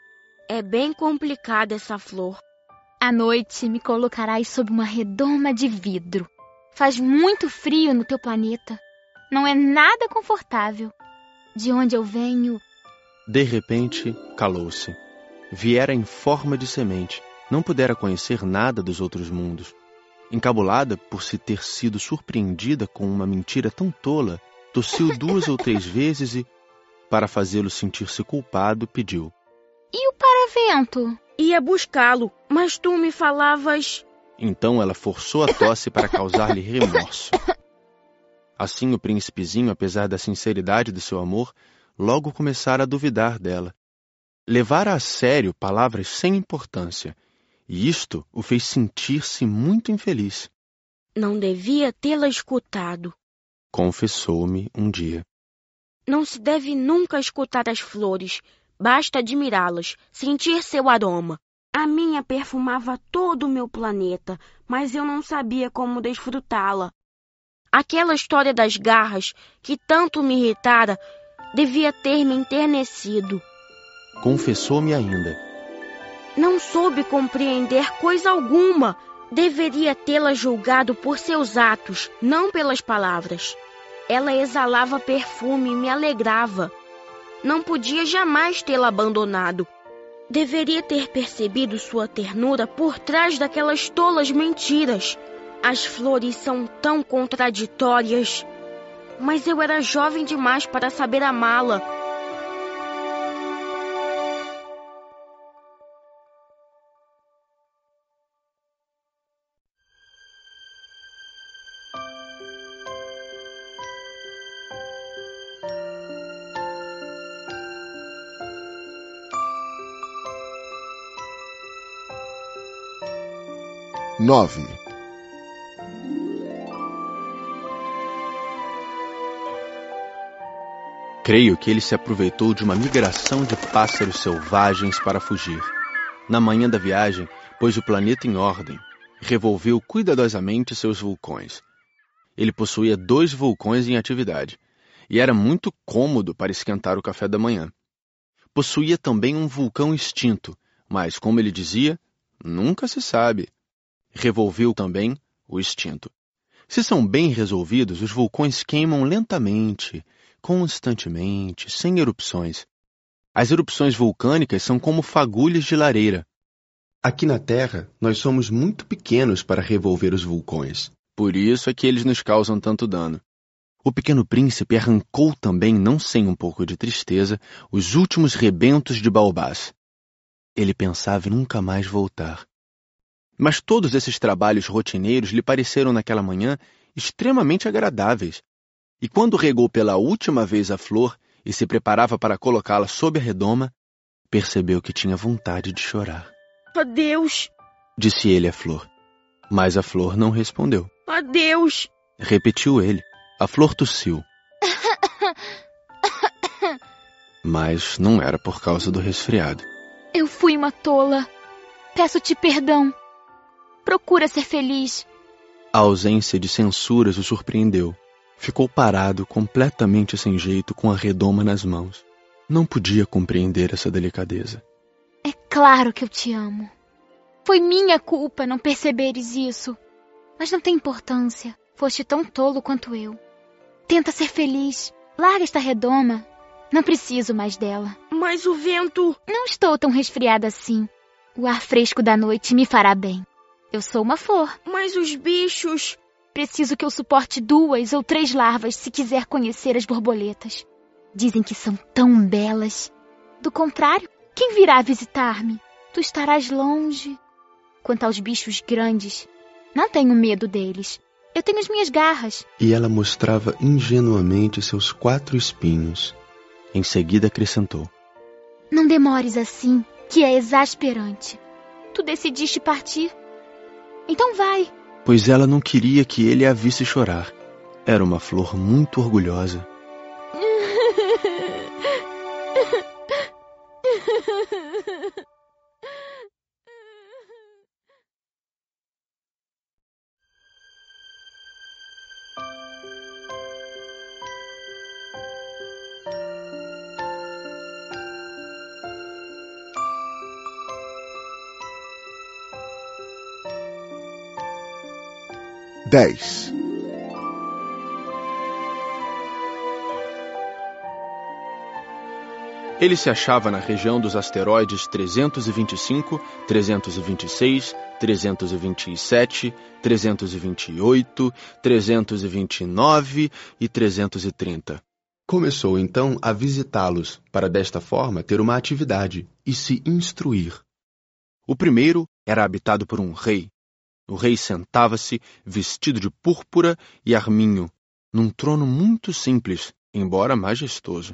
É bem complicada essa flor. À noite me colocarás sob uma redoma de vidro. Faz muito frio no teu planeta. Não é nada confortável. De onde eu venho... De repente, calou-se. Viera em forma de semente. Não pudera conhecer nada dos outros mundos. Encabulada por se ter sido surpreendida com uma mentira tão tola, tossiu duas ou três vezes e, para fazê-lo sentir-se culpado, pediu: E o paravento? Ia buscá-lo, mas tu me falavas... Então ela forçou a tosse para causar-lhe remorso. Assim o príncipezinho, apesar da sinceridade do seu amor, logo começara a duvidar dela. Levara a sério palavras sem importância, e isto o fez sentir-se muito infeliz. Não devia tê-la escutado, confessou-me um dia. Não se deve nunca escutar as flores, basta admirá-las, sentir seu aroma. A minha perfumava todo o meu planeta, mas eu não sabia como desfrutá-la. Aquela história das garras, que tanto me irritara, devia ter me enternecido. Confessou-me ainda. Não soube compreender coisa alguma. Deveria tê-la julgado por seus atos, não pelas palavras. Ela exalava perfume e me alegrava. Não podia jamais tê-la abandonado. Deveria ter percebido sua ternura por trás daquelas tolas mentiras. As flores são tão contraditórias. Mas eu era jovem demais para saber amá-la. Nove. Creio que ele se aproveitou de uma migração de pássaros selvagens para fugir. Na manhã da viagem, pôs o planeta em ordem, revolveu cuidadosamente seus vulcões. Ele possuía dois vulcões em atividade, e era muito cômodo para esquentar o café da manhã. Possuía também um vulcão extinto, mas, como ele dizia, nunca se sabe. Revolveu também o extinto. Se são bem resolvidos, os vulcões queimam lentamente, constantemente, sem erupções. As erupções vulcânicas são como fagulhas de lareira. Aqui na Terra, nós somos muito pequenos para revolver os vulcões. Por isso é que eles nos causam tanto dano. O pequeno príncipe arrancou também, não sem um pouco de tristeza, os últimos rebentos de baobás. Ele pensava em nunca mais voltar. Mas todos esses trabalhos rotineiros lhe pareceram naquela manhã extremamente agradáveis. E quando regou pela última vez a flor e se preparava para colocá-la sob a redoma, percebeu que tinha vontade de chorar. Adeus, disse ele à flor. Mas a flor não respondeu. Adeus, repetiu ele. A flor tossiu. Mas não era por causa do resfriado. Eu fui uma tola. Peço-te perdão. Procura ser feliz. A ausência de censuras o surpreendeu. Ficou parado, completamente sem jeito, com a redoma nas mãos. Não podia compreender essa delicadeza. É claro claro que eu te amo. Foi minha culpa não perceberes isso. Mas não tem importância. Foste tão tolo quanto eu. Tenta ser feliz. Larga esta redoma. Não preciso mais dela. Mas o vento... Não estou tão resfriada assim. O ar fresco da noite me fará bem. Eu sou uma flor. Mas os bichos... Preciso que eu suporte duas ou três larvas se quiser conhecer as borboletas. Dizem que são tão belas. Do contrário, quem virá visitar-me? Tu estarás longe. Quanto aos bichos grandes, não tenho medo deles. Eu tenho as minhas garras. E ela mostrava ingenuamente seus quatro espinhos. Em seguida acrescentou: Não demores assim, que é exasperante. Tu decidiste partir. Então vai. Pois ela não queria que ele a visse chorar. Era uma flor muito orgulhosa. Dez. Ele se achava na região dos asteroides trezentos e vinte e cinco, trezentos e vinte e seis, trezentos e vinte e sete, trezentos e vinte e oito, trezentos e vinte e nove e trezentos e trinta. Começou então a visitá-los, para desta forma ter uma atividade e se instruir. O primeiro era habitado por um rei. O rei sentava-se, vestido de púrpura e arminho, num trono muito simples, embora majestoso.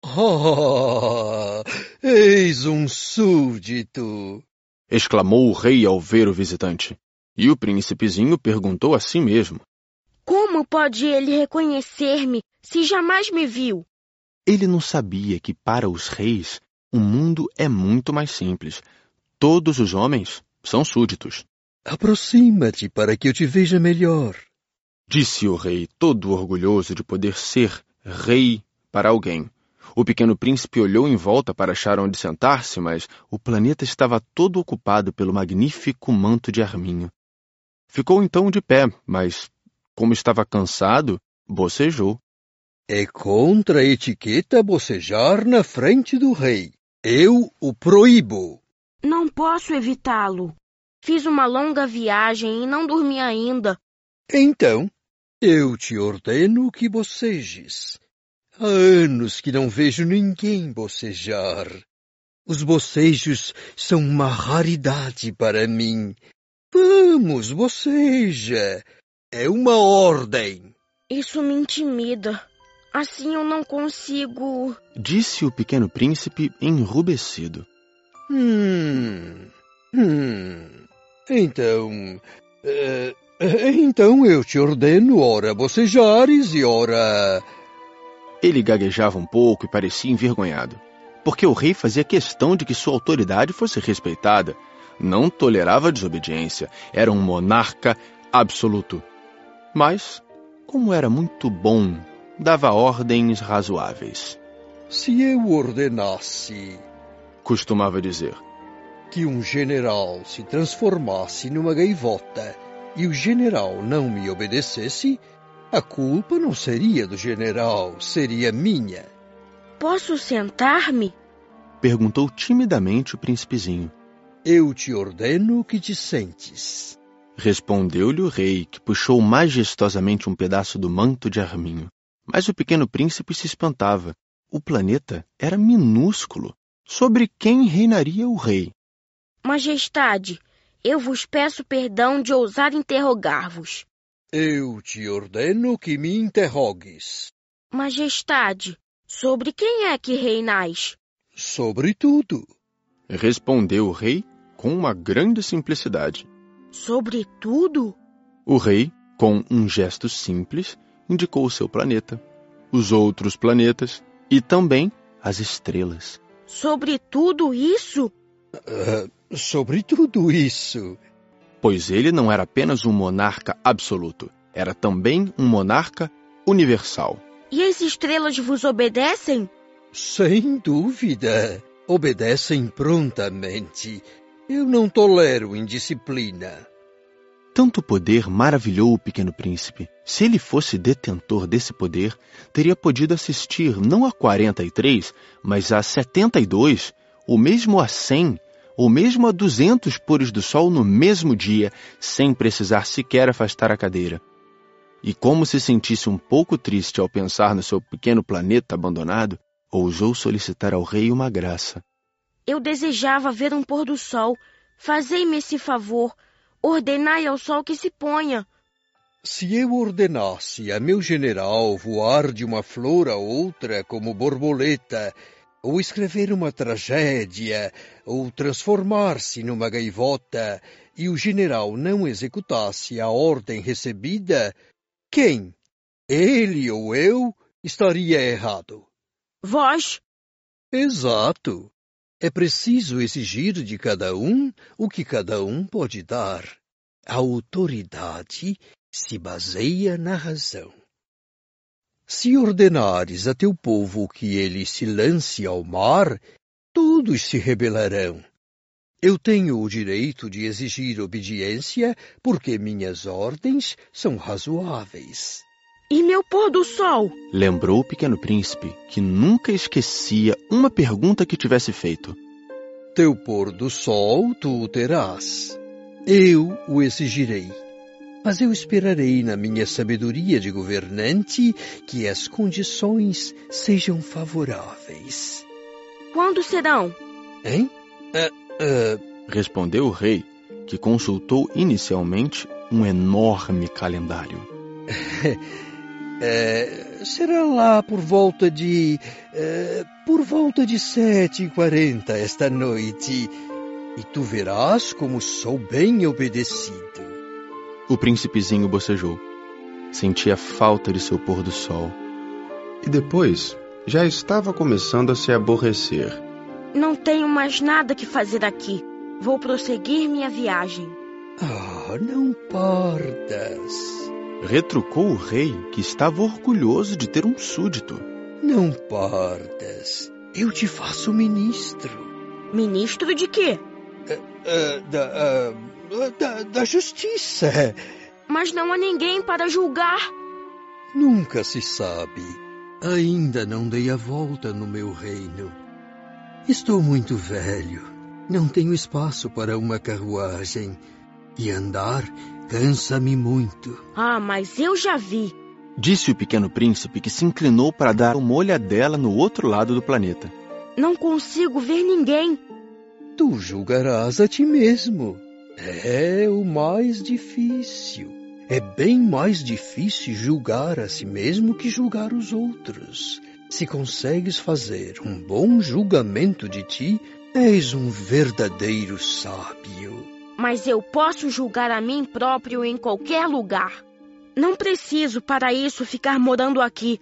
Oh, eis um súdito! Exclamou o rei ao ver o visitante. E o príncipezinho perguntou a si mesmo: Como pode ele reconhecer-me se jamais me viu? Ele não sabia que para os reis o mundo é muito mais simples. Todos os homens são súditos. Aproxima-te para que eu te veja melhor. Disse o rei, todo orgulhoso de poder ser rei para alguém. O pequeno príncipe olhou em volta para achar onde sentar-se, mas o planeta estava todo ocupado pelo magnífico manto de arminho. Ficou então de pé, mas, como estava cansado, bocejou. É contra a etiqueta bocejar na frente do rei. Eu o proíbo. Não posso evitá-lo. Fiz uma longa viagem e não dormi ainda. Então, eu te ordeno que bocejes. Há anos que não vejo ninguém bocejar. Os bocejos são uma raridade para mim. Vamos, boceja. É uma ordem. Isso me intimida. Assim eu não consigo... Disse o pequeno príncipe enrubescido. Hum... Hum... Então... Uh, então eu te ordeno, ora bocejares e ora... Ele gaguejava um pouco e parecia envergonhado, porque o rei fazia questão de que sua autoridade fosse respeitada. Não tolerava desobediência, era um monarca absoluto. Mas, como era muito bom, dava ordens razoáveis. Se eu ordenasse... Costumava dizer. Que um general se transformasse numa gaivota e o general não me obedecesse... A culpa não seria do general, seria minha. Posso sentar-me? Perguntou timidamente o príncipezinho. Eu te ordeno que te sentes. Respondeu-lhe o rei, que puxou majestosamente um pedaço do manto de arminho. Mas o pequeno príncipe se espantava. O planeta era minúsculo. Sobre quem reinaria o rei? Majestade, eu vos peço perdão de ousar interrogar-vos. Eu te ordeno que me interrogues. Majestade, sobre quem é que reinais? Sobre tudo. Respondeu o rei com uma grande simplicidade. Sobre tudo? O rei, com um gesto simples, indicou o seu planeta, os outros planetas e também as estrelas. Sobre tudo isso? Uh, sobre tudo isso. Pois ele não era apenas um monarca absoluto, era também um monarca universal. E as estrelas vos obedecem? Sem dúvida. Obedecem prontamente. Eu não tolero indisciplina. Tanto poder maravilhou o Pequeno Príncipe. Se ele fosse detentor desse poder, teria podido assistir não a quarenta e três, mas a setenta e dois, ou mesmo a cem, ou mesmo a duzentos pôres do sol no mesmo dia, sem precisar sequer afastar a cadeira. E como se sentisse um pouco triste ao pensar no seu pequeno planeta abandonado, ousou solicitar ao rei uma graça. Eu desejava ver um pôr do sol. Fazei-me esse favor. Ordenai ao sol que se ponha. Se eu ordenasse a meu general voar de uma flor a outra como borboleta, ou escrever uma tragédia, ou transformar-se numa gaivota, e o general não executasse a ordem recebida, quem, ele ou eu, estaria errado? Vós? Exato. É preciso exigir de cada um o que cada um pode dar. A autoridade se baseia na razão. Se ordenares a teu povo que ele se lance ao mar, todos se rebelarão. Eu tenho o direito de exigir obediência porque minhas ordens são razoáveis. E meu pôr do sol? Lembrou o Pequeno Príncipe que nunca esquecia uma pergunta que tivesse feito. Teu pôr do sol tu o terás. Eu o exigirei. Mas eu esperarei na minha sabedoria de governante que as condições sejam favoráveis. Quando serão? Hein? Uh, uh... Respondeu o rei, que consultou inicialmente um enorme calendário. É, será lá por volta de... É, por volta de sete e quarenta esta noite. E tu verás como sou bem obedecido. O príncipezinho bocejou. Sentia falta de seu pôr do sol. E depois, já estava começando a se aborrecer. Não tenho mais nada que fazer aqui. Vou prosseguir minha viagem. Ah, não partas. Retrucou o rei, que estava orgulhoso de ter um súdito. Não partas. Eu te faço ministro. Ministro de quê? Uh, uh, da, uh, da, da justiça. Mas não há ninguém para julgar. Nunca se sabe. Ainda não dei a volta no meu reino. Estou muito velho. Não tenho espaço para uma carruagem. E andar cansa-me muito. Ah, mas eu já vi. Disse o Pequeno Príncipe, que se inclinou para dar uma olhadela no outro lado do planeta. Não consigo ver ninguém. Tu julgarás a ti mesmo. É o mais difícil. É bem mais difícil julgar a si mesmo que julgar os outros. Se consegues fazer um bom julgamento de ti, és um verdadeiro sábio. Mas eu posso julgar a mim próprio em qualquer lugar. Não preciso, para isso, ficar morando aqui.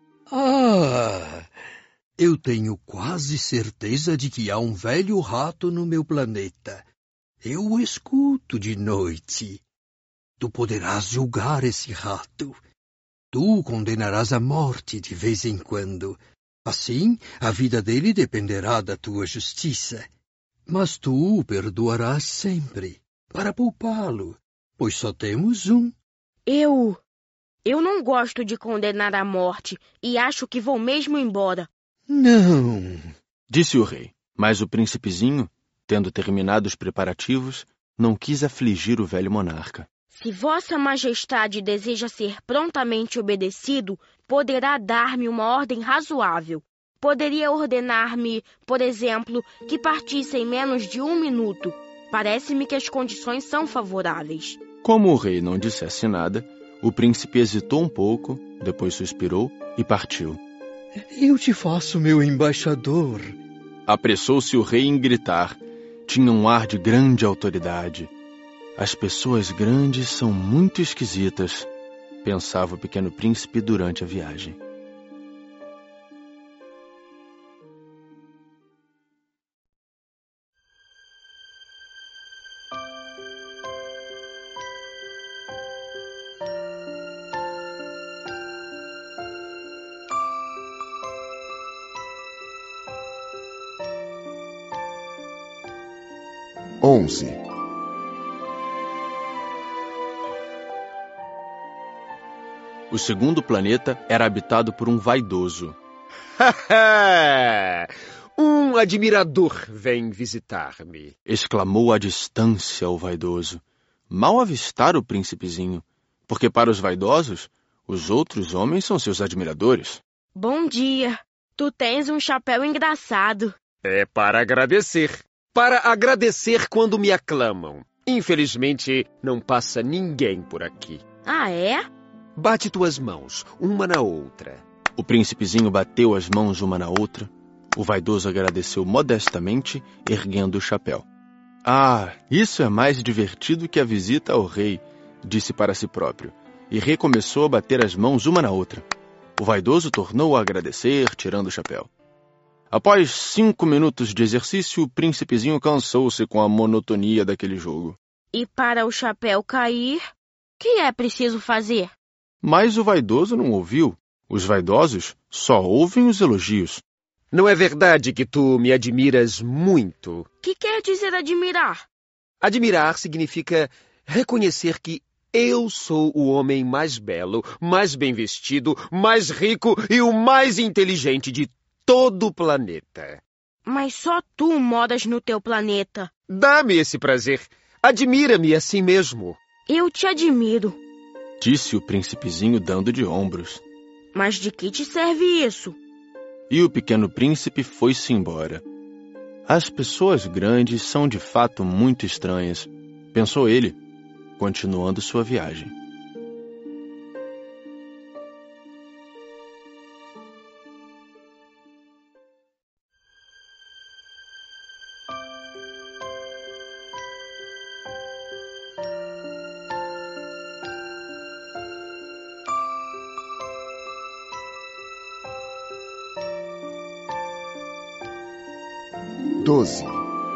Ah, eu tenho quase certeza de que há um velho rato no meu planeta. Eu o escuto de noite. Tu poderás julgar esse rato. Tu o condenarás à morte de vez em quando. Assim, a vida dele dependerá da tua justiça. Mas tu o perdoarás sempre, para poupá-lo, pois só temos um. Eu... Eu não gosto de condenar à morte e acho que vou mesmo embora. Não, disse o rei, mas o príncipezinho, tendo terminado os preparativos, não quis afligir o velho monarca. Se Vossa Majestade deseja ser prontamente obedecido, poderá dar-me uma ordem razoável. Poderia ordenar-me, por exemplo, que partisse em menos de um minuto. Parece-me que as condições são favoráveis. Como o rei não dissesse nada, o príncipe hesitou um pouco, depois suspirou e partiu. Eu te faço meu embaixador. Apressou-se o rei em gritar. Tinha um ar de grande autoridade. As pessoas grandes são muito esquisitas, pensava o Pequeno Príncipe durante a viagem. Onze. O segundo planeta era habitado por um vaidoso. Um admirador vem visitar-me, exclamou à distância o vaidoso. Mal avistar o príncipezinho, porque para os vaidosos, os outros homens são seus admiradores. Bom dia. Tu tens um chapéu engraçado. É para agradecer. Para agradecer quando me aclamam. Infelizmente, não passa ninguém por aqui. Ah, é? Bate tuas mãos, uma na outra. O príncipezinho bateu as mãos uma na outra. O vaidoso agradeceu modestamente, erguendo o chapéu. Ah, isso é mais divertido que a visita ao rei, disse para si próprio, e recomeçou a bater as mãos uma na outra. O vaidoso tornou a agradecer, tirando o chapéu. Após cinco minutos de exercício, o príncipezinho cansou-se com a monotonia daquele jogo. E para o chapéu cair, o que é preciso fazer? Mas o vaidoso não ouviu. Os vaidosos só ouvem os elogios. Não é verdade que tu me admiras muito? O que quer dizer admirar? Admirar significa reconhecer que eu sou o homem mais belo, mais bem vestido, mais rico e o mais inteligente de todo o planeta. Mas só tu moras no teu planeta. Dá-me esse prazer. Admira-me assim mesmo. Eu te admiro, disse o príncipezinho dando de ombros. Mas de que te serve isso? E o pequeno príncipe foi-se embora. As pessoas grandes são de fato muito estranhas, pensou ele, continuando sua viagem. Doze.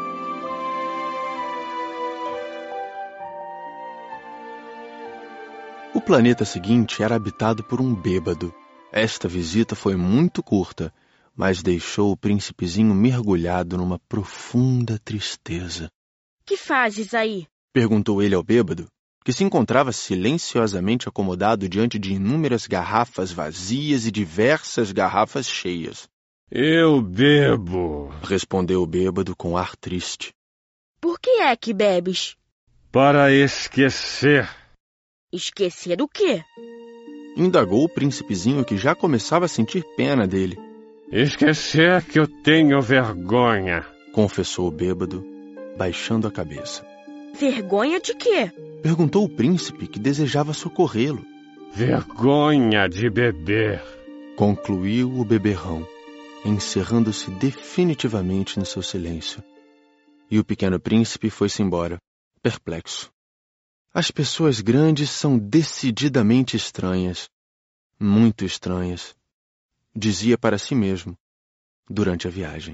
O planeta seguinte era habitado por um bêbado. Esta visita foi muito curta, mas deixou o príncipezinho mergulhado numa profunda tristeza. Que fazes aí? Perguntou ele ao bêbado, que se encontrava silenciosamente acomodado diante de inúmeras garrafas vazias e diversas garrafas cheias. Eu bebo, respondeu o bêbado com ar triste. Por que é que bebes? Para esquecer. Esquecer o quê? Indagou o príncipezinho, que já começava a sentir pena dele. Esquecer que eu tenho vergonha, confessou o bêbado, baixando a cabeça. Vergonha de quê? Perguntou o príncipe, que desejava socorrê-lo. Vergonha de beber, concluiu o beberrão, encerrando-se definitivamente no seu silêncio. E o pequeno príncipe foi-se embora, perplexo. As pessoas grandes são decididamente estranhas, muito estranhas, dizia para si mesmo, durante a viagem.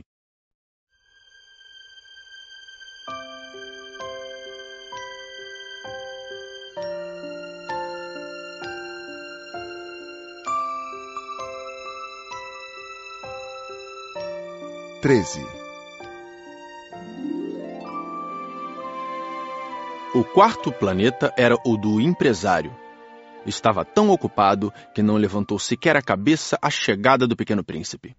Treze. O quarto planeta era o do empresário. Estava tão ocupado que não levantou sequer a cabeça à chegada do pequeno príncipe.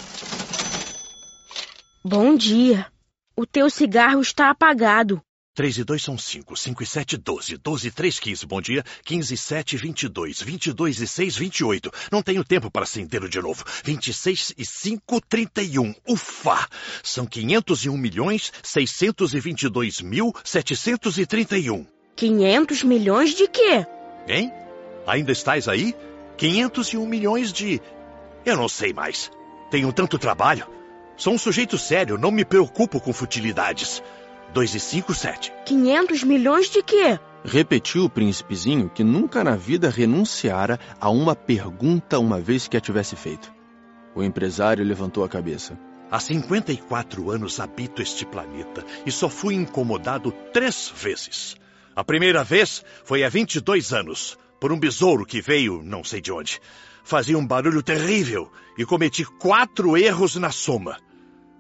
Bom dia. O teu cigarro está apagado. Três e dois são cinco, cinco e sete, doze, doze e três, quinze, bom dia, quinze e sete, vinte e dois, vinte e dois e seis, vinte e oito, não tenho tempo para acendê-lo de novo, vinte e seis e cinco, trinta e um, ufa, são quinhentos e um milhões, seiscentos e vinte e dois mil, setecentos e trinta e um. quinhentos milhões de quê? Hein? Ainda estás aí? quinhentos e um milhões de... Eu não sei mais, tenho tanto trabalho, sou um sujeito sério, não me preocupo com futilidades. Dois e cinco, sete. Quinhentos milhões de quê? Repetiu o príncipezinho, que nunca na vida renunciara a uma pergunta uma vez que a tivesse feito. O empresário levantou a cabeça. Há cinquenta e quatro anos habito este planeta e só fui incomodado três vezes. A primeira vez foi há vinte e dois anos, por um besouro que veio não sei de onde. Fazia um barulho terrível e cometi quatro erros na soma.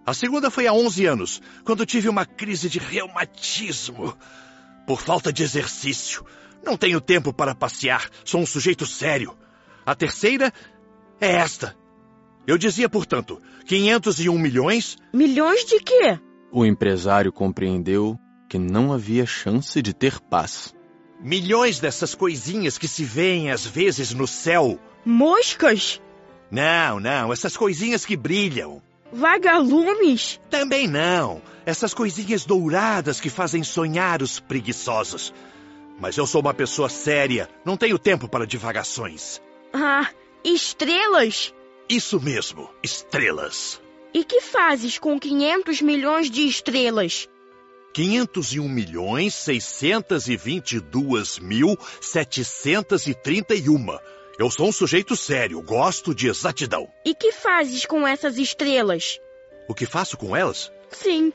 A segunda foi há onze anos, quando tive uma crise de reumatismo. Por falta de exercício. Não tenho tempo para passear, sou um sujeito sério. A terceira é esta. Eu dizia, portanto, quinhentos e um milhões... Milhões de quê? O empresário compreendeu que não havia chance de ter paz. Milhões dessas coisinhas que se veem às vezes no céu. Moscas? Não, não, essas coisinhas que brilham. Vagalumes? Também não. Essas coisinhas douradas que fazem sonhar os preguiçosos. Mas eu sou uma pessoa séria, não tenho tempo para divagações. Ah, estrelas? Isso mesmo, estrelas. E que fazes com quinhentos milhões de estrelas? quinhentos e um milhões, seiscentos e vinte e dois mil, setecentos e trinta e um. Eu sou um sujeito sério, gosto de exatidão. E que fazes com essas estrelas? O que faço com elas? Sim.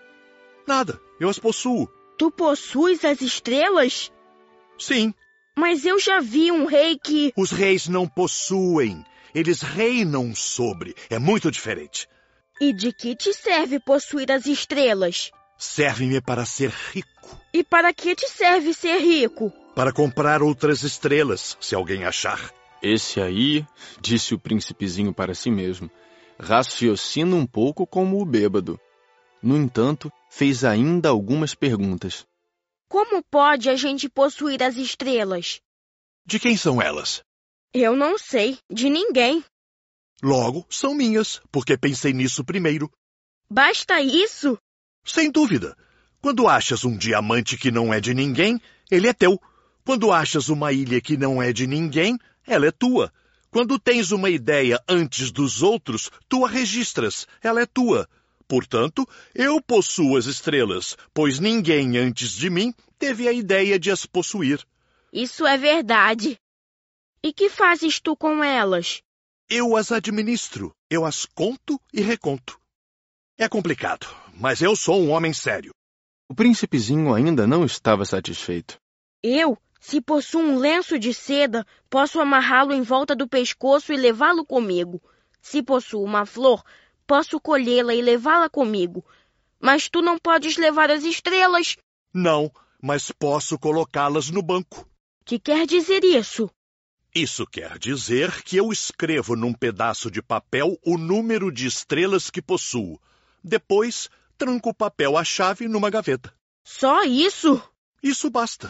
Nada, eu as possuo. Tu possuis as estrelas? Sim. Mas eu já vi um rei que... Os reis não possuem, eles reinam sobre. É muito diferente. E de que te serve possuir as estrelas? Serve-me para ser rico. E para que te serve ser rico? Para comprar outras estrelas, se alguém achar. Esse aí, disse o príncipezinho para si mesmo, raciocina um pouco como o bêbado. No entanto, fez ainda algumas perguntas. Como pode a gente possuir as estrelas? De quem são elas? Eu não sei, de ninguém. Logo, são minhas, porque pensei nisso primeiro. Basta isso? Sem dúvida. Quando achas um diamante que não é de ninguém, ele é teu. Quando achas uma ilha que não é de ninguém, ela é tua. Quando tens uma ideia antes dos outros, tu a registras, ela é tua. Portanto, eu possuo as estrelas, pois ninguém antes de mim teve a ideia de as possuir. Isso é verdade. E que fazes tu com elas? Eu as administro, eu as conto e reconto. É complicado, mas eu sou um homem sério. O príncipezinho ainda não estava satisfeito. Eu, se possuo um lenço de seda, posso amarrá-lo em volta do pescoço e levá-lo comigo. Se possuo uma flor, posso colhê-la e levá-la comigo. Mas tu não podes levar as estrelas. Não, mas posso colocá-las no banco. Que quer dizer isso? Isso quer dizer que eu escrevo num pedaço de papel o número de estrelas que possuo. Depois, tranco o papel à chave numa gaveta. Só isso? Isso basta.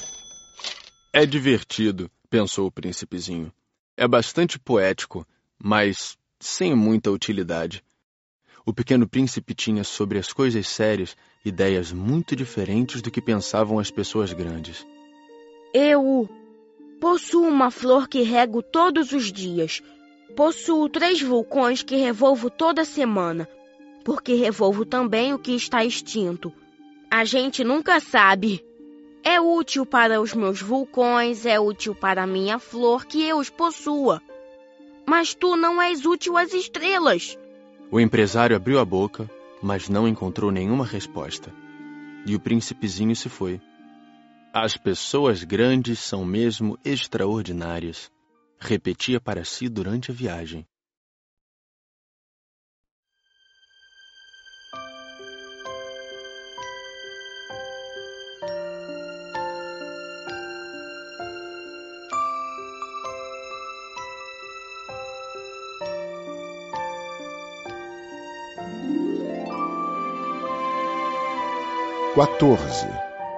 É divertido, pensou o príncipezinho. É bastante poético, mas sem muita utilidade. O pequeno príncipe tinha sobre as coisas sérias ideias muito diferentes do que pensavam as pessoas grandes. Eu possuo uma flor que rego todos os dias. Possuo três vulcões que revolvo toda semana, porque revolvo também o que está extinto. A gente nunca sabe. É útil para os meus vulcões, é útil para a minha flor que eu os possua. Mas tu não és útil às estrelas. O empresário abriu a boca, mas não encontrou nenhuma resposta. E o príncipezinho se foi. As pessoas grandes são mesmo extraordinárias, repetia para si durante a viagem. quatorze.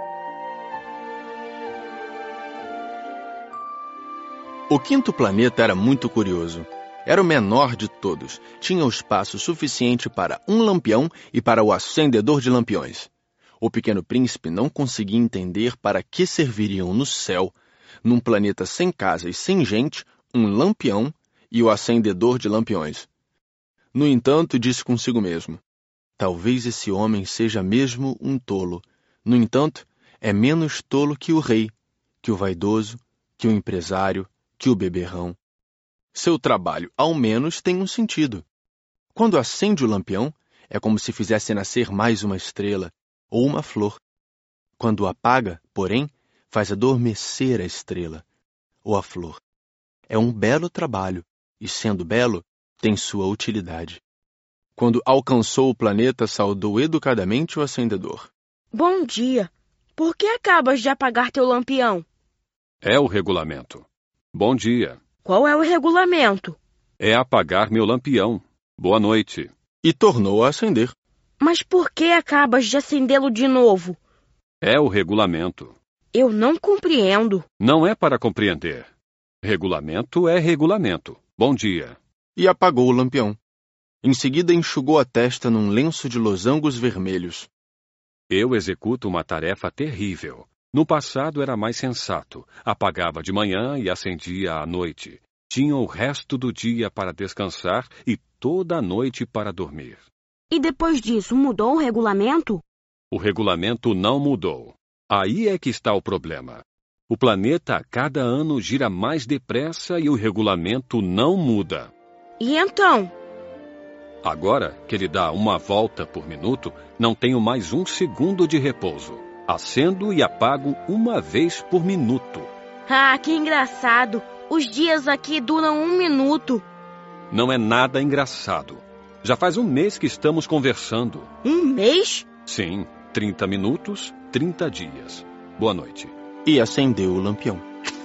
O quinto planeta era muito curioso. Era o menor de todos. Tinha o espaço suficiente para um lampião e para o acendedor de lampiões. O pequeno príncipe não conseguia entender para que serviriam no céu, num planeta sem casa e sem gente, um lampião e o acendedor de lampiões. No entanto, disse consigo mesmo, talvez esse homem seja mesmo um tolo. No entanto, é menos tolo que o rei, que o vaidoso, que o empresário, que o beberrão. Seu trabalho, ao menos, tem um sentido. Quando acende o lampião, é como se fizesse nascer mais uma estrela ou uma flor. Quando o apaga, porém, faz adormecer a estrela ou a flor. É um belo trabalho, e sendo belo, tem sua utilidade. Quando alcançou o planeta, saudou educadamente o acendedor. Bom dia. Por que acabas de apagar teu lampião? É o regulamento. Bom dia. Qual é o regulamento? É apagar meu lampião. Boa noite. E tornou a acender. Mas por que acabas de acendê-lo de novo? É o regulamento. Eu não compreendo. Não é para compreender. Regulamento é regulamento. Bom dia. E apagou o lampião. Em seguida, enxugou a testa num lenço de losangos vermelhos. Eu executo uma tarefa terrível. No passado era mais sensato. Apagava de manhã e acendia à noite. Tinha o resto do dia para descansar e toda a noite para dormir. E depois disso, mudou o regulamento? O regulamento não mudou. Aí é que está o problema. O planeta a cada ano gira mais depressa e o regulamento não muda. E então? Agora que ele dá uma volta por minuto, não tenho mais um segundo de repouso. Acendo e apago uma vez por minuto. Ah, que engraçado. Os dias aqui duram um minuto. Não é nada engraçado. Já faz um mês que estamos conversando. Um mês? Sim, trinta minutos, trinta dias. Boa noite. E acendeu o lampião.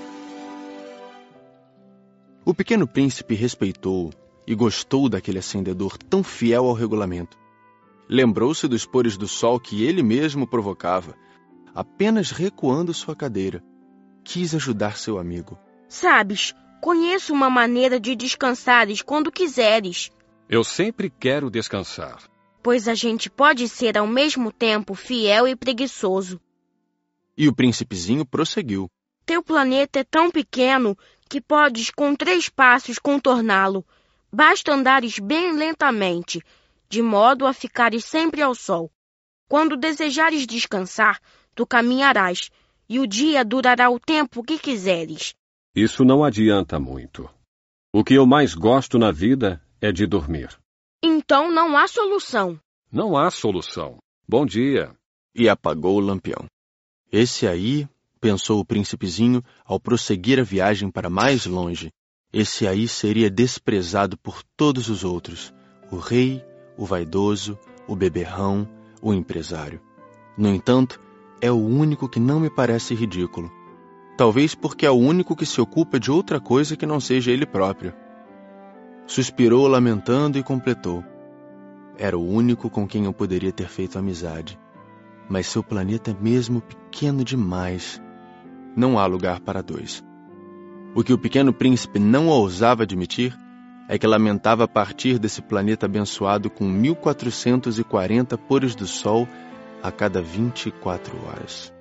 O pequeno príncipe respeitou e gostou daquele acendedor tão fiel ao regulamento. Lembrou-se dos pores do sol que ele mesmo provocava, apenas recuando sua cadeira. Quis ajudar seu amigo. Sabes, conheço uma maneira de descansares quando quiseres. Eu sempre quero descansar. Pois a gente pode ser ao mesmo tempo fiel e preguiçoso. E o príncipezinho prosseguiu. Teu planeta é tão pequeno que podes com três passos contorná-lo. Basta andares bem lentamente, de modo a ficares sempre ao sol. Quando desejares descansar, tu caminharás, e o dia durará o tempo que quiseres. Isso não adianta muito. O que eu mais gosto na vida é de dormir. Então não há solução. Não há solução. Bom dia. E apagou o lampião. Esse aí, pensou o príncipezinho ao prosseguir a viagem para mais longe, esse aí seria desprezado por todos os outros, o rei, o vaidoso, o beberrão, o empresário. No entanto, é o único que não me parece ridículo. Talvez porque é o único que se ocupa de outra coisa que não seja ele próprio. Suspirou lamentando e completou. Era o único com quem eu poderia ter feito amizade. Mas seu planeta é mesmo pequeno demais. Não há lugar para dois. O que o pequeno príncipe não ousava admitir é que lamentava partir desse planeta abençoado com mil quatrocentos e quarenta pores do sol a cada vinte e quatro horas.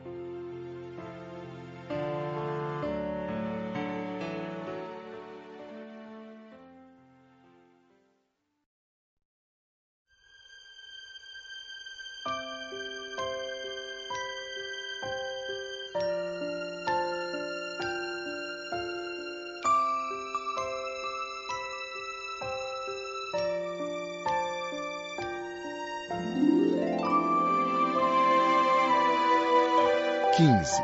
quinze.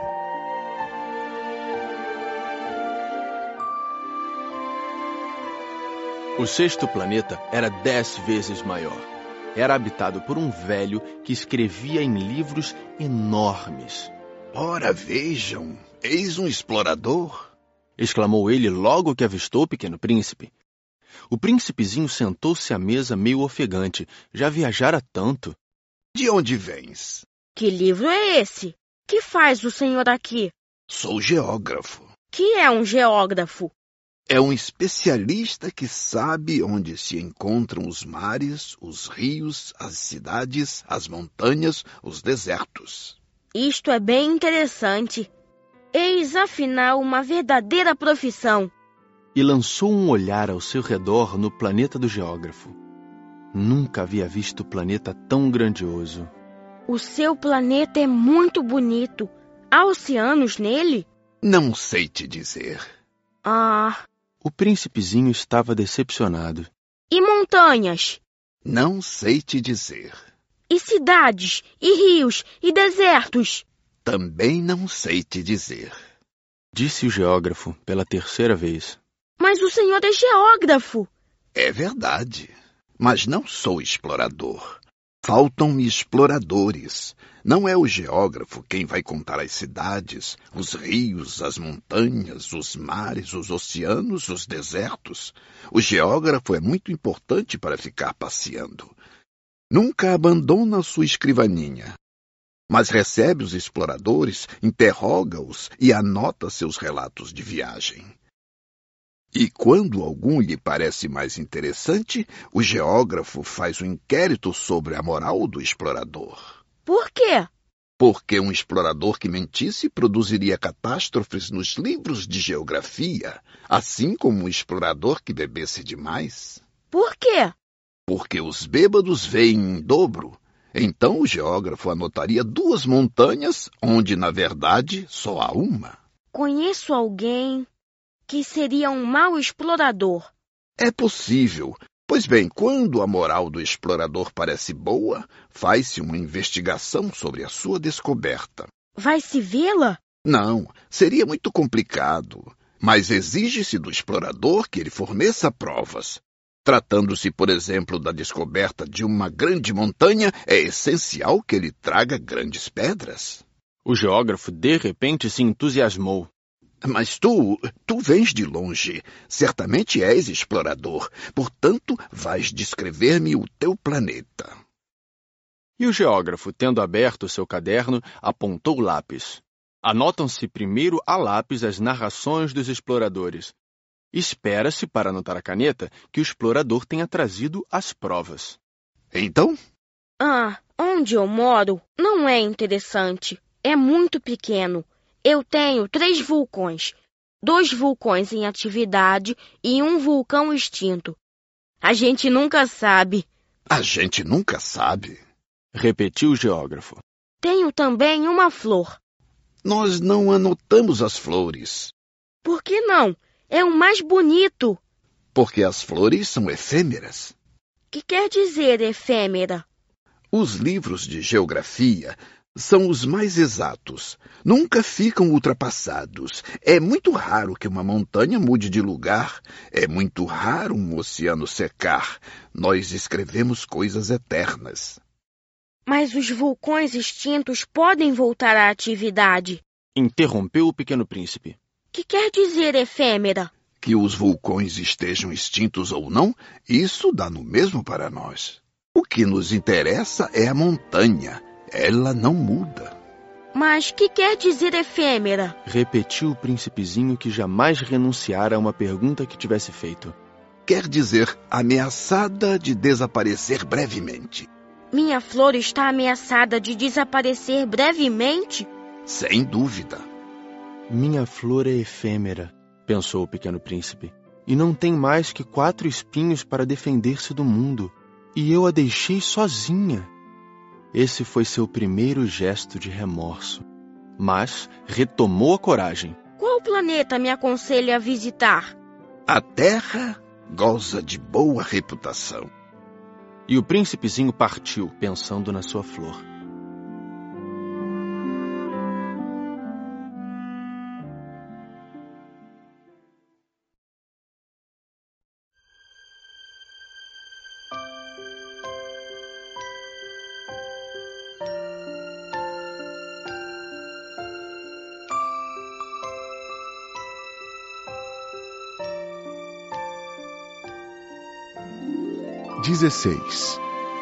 O sexto planeta era dez vezes maior. Era habitado por um velho que escrevia em livros enormes. Ora, vejam, eis um explorador! Exclamou ele logo que avistou o pequeno príncipe. O príncipezinho sentou-se à mesa meio ofegante. Já viajara tanto. De onde vens? Que livro é esse? Que faz o senhor aqui? Sou geógrafo. Que é um geógrafo? É um especialista que sabe onde se encontram os mares, os rios, as cidades, as montanhas, os desertos. Isto é bem interessante. Eis, afinal, uma verdadeira profissão. E lançou um olhar ao seu redor no planeta do geógrafo. Nunca havia visto planeta tão grandioso. O seu planeta é muito bonito. Há oceanos nele? Não sei te dizer. Ah... O príncipezinho estava decepcionado. E montanhas? Não sei te dizer. E cidades? E rios? E desertos? Também não sei te dizer. Disse o geógrafo pela terceira vez. Mas o senhor é geógrafo. É verdade. Mas não sou explorador. Faltam-me exploradores. Não é o geógrafo quem vai contar as cidades, os rios, as montanhas, os mares, os oceanos, os desertos. O geógrafo é muito importante para ficar passeando. Nunca abandona sua escrivaninha, mas recebe os exploradores, interroga-os e anota seus relatos de viagem. E quando algum lhe parece mais interessante, o geógrafo faz um inquérito sobre a moral do explorador. Por quê? Porque um explorador que mentisse produziria catástrofes nos livros de geografia, assim como um explorador que bebesse demais. Por quê? Porque os bêbados veem em dobro. Então o geógrafo anotaria duas montanhas, onde, na verdade, só há uma. Conheço alguém que seria um mau explorador. É possível. Pois bem, quando a moral do explorador parece boa, faz-se uma investigação sobre a sua descoberta. Vai-se vê-la? Não, seria muito complicado. Mas exige-se do explorador que ele forneça provas. Tratando-se, por exemplo, da descoberta de uma grande montanha, é essencial que ele traga grandes pedras. O geógrafo, de repente, se entusiasmou. Mas tu, tu vens de longe. Certamente és explorador. Portanto, vais descrever-me o teu planeta. E o geógrafo, tendo aberto seu caderno, apontou o lápis. Anotam-se primeiro a lápis as narrações dos exploradores. Espera-se, para anotar a caneta, que o explorador tenha trazido as provas. Então? Ah, onde eu moro não é interessante. É muito pequeno. Eu tenho três vulcões, dois vulcões em atividade e um vulcão extinto. A gente nunca sabe. A gente nunca sabe? Repetiu o geógrafo. Tenho também uma flor. Nós não anotamos as flores. Por que não? É o mais bonito. Porque as flores são efêmeras. O que quer dizer efêmera? Os livros de geografia são os mais exatos. Nunca ficam ultrapassados. É muito raro que uma montanha mude de lugar. É muito raro um oceano secar. Nós escrevemos coisas eternas. Mas os vulcões extintos podem voltar à atividade. Interrompeu o Pequeno Príncipe. O que quer dizer efêmera? Que os vulcões estejam extintos ou não, isso dá no mesmo para nós. O que nos interessa é a montanha. Ela não muda. Mas que quer dizer efêmera? Repetiu o príncipezinho, que jamais renunciara a uma pergunta que tivesse feito. Quer dizer ameaçada de desaparecer brevemente. Minha flor está ameaçada de desaparecer brevemente? Sem dúvida. Minha flor é efêmera, pensou o Pequeno Príncipe, e não tem mais que quatro espinhos para defender-se do mundo. E eu a deixei sozinha. Esse foi seu primeiro gesto de remorso. Mas retomou a coragem. Qual planeta me aconselha a visitar? A Terra goza de boa reputação. E o príncipezinho partiu, pensando na sua flor. dezesseis.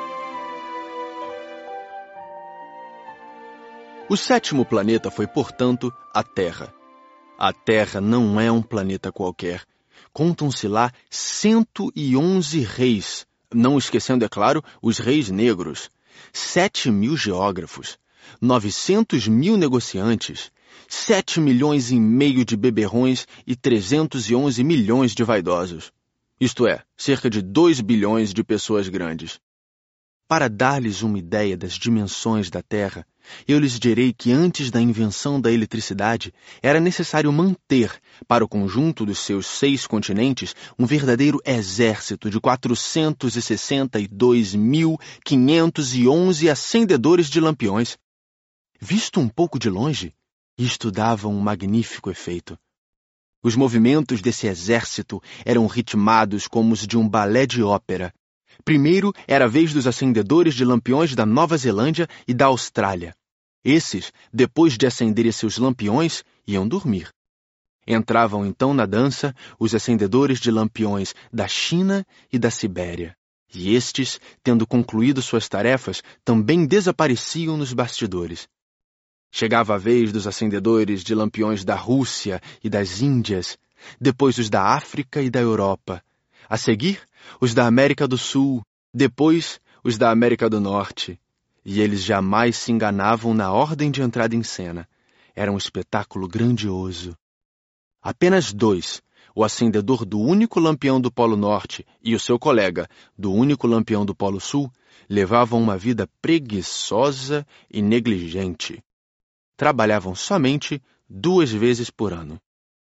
O sétimo planeta foi, portanto, a Terra. A Terra não é um planeta qualquer. Contam-se lá cento e onze reis, não esquecendo, é claro, os reis negros, sete mil geógrafos, novecentos mil negociantes, sete milhões e meio de beberrões e trezentos e onze milhões de vaidosos. Isto é, cerca de dois bilhões de pessoas grandes. Para dar-lhes uma ideia das dimensões da Terra, eu lhes direi que antes da invenção da eletricidade, era necessário manter, para o conjunto dos seus seis continentes, um verdadeiro exército de quatrocentos e sessenta e dois mil, quinhentos e onze acendedores de lampiões. Visto um pouco de longe, isto dava um magnífico efeito. Os movimentos desse exército eram ritmados como os de um balé de ópera. Primeiro era a vez dos acendedores de lampiões da Nova Zelândia e da Austrália. Esses, depois de acenderem seus lampiões, iam dormir. Entravam então na dança os acendedores de lampiões da China e da Sibéria. E estes, tendo concluído suas tarefas, também desapareciam nos bastidores. Chegava a vez dos acendedores de lampiões da Rússia e das Índias, depois os da África e da Europa. A seguir, os da América do Sul, depois os da América do Norte. E eles jamais se enganavam na ordem de entrada em cena. Era um espetáculo grandioso. Apenas dois, o acendedor do único lampião do Polo Norte e o seu colega, do único lampião do Polo Sul, levavam uma vida preguiçosa e negligente. Trabalhavam somente duas vezes por ano.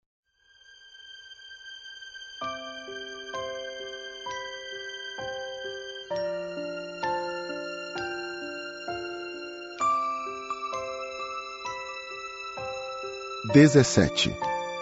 dezessete.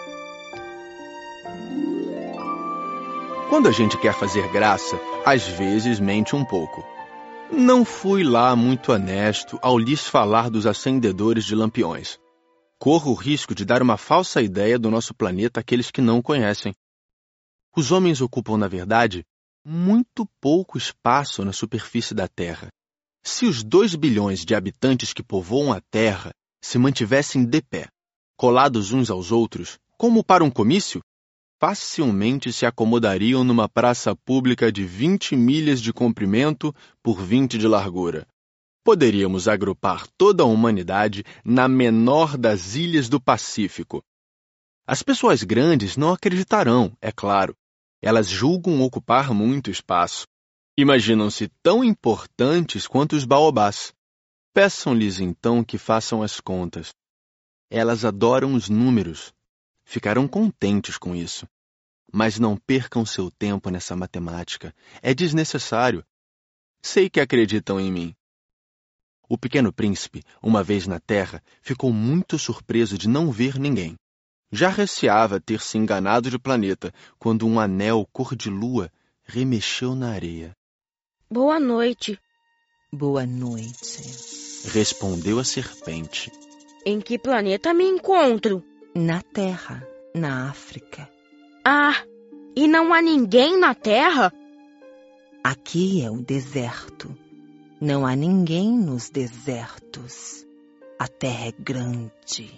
Quando a gente quer fazer graça, às vezes mente um pouco. Não fui lá muito honesto ao lhes falar dos acendedores de lampiões. Corro o risco de dar uma falsa ideia do nosso planeta àqueles que não o conhecem. Os homens ocupam, na verdade, muito pouco espaço na superfície da Terra. Se os dois bilhões de habitantes que povoam a Terra se mantivessem de pé, colados uns aos outros, como para um comício, facilmente se acomodariam numa praça pública de vinte milhas de comprimento por vinte de largura. Poderíamos agrupar toda a humanidade na menor das ilhas do Pacífico. As pessoas grandes não acreditarão, é claro. Elas julgam ocupar muito espaço. Imaginam-se tão importantes quanto os baobás. Peçam-lhes então que façam as contas. Elas adoram os números. Ficarão contentes com isso. Mas não percam seu tempo nessa matemática. É desnecessário. Sei que acreditam em mim. O Pequeno Príncipe, uma vez na Terra, ficou muito surpreso de não ver ninguém. Já receava ter se enganado de planeta quando um anel cor de lua remexeu na areia. Boa noite. Boa noite. Respondeu a serpente. Em que planeta me encontro? Na Terra, na África. Ah, e não há ninguém na Terra? Aqui é o deserto. Não há ninguém nos desertos. A Terra é grande.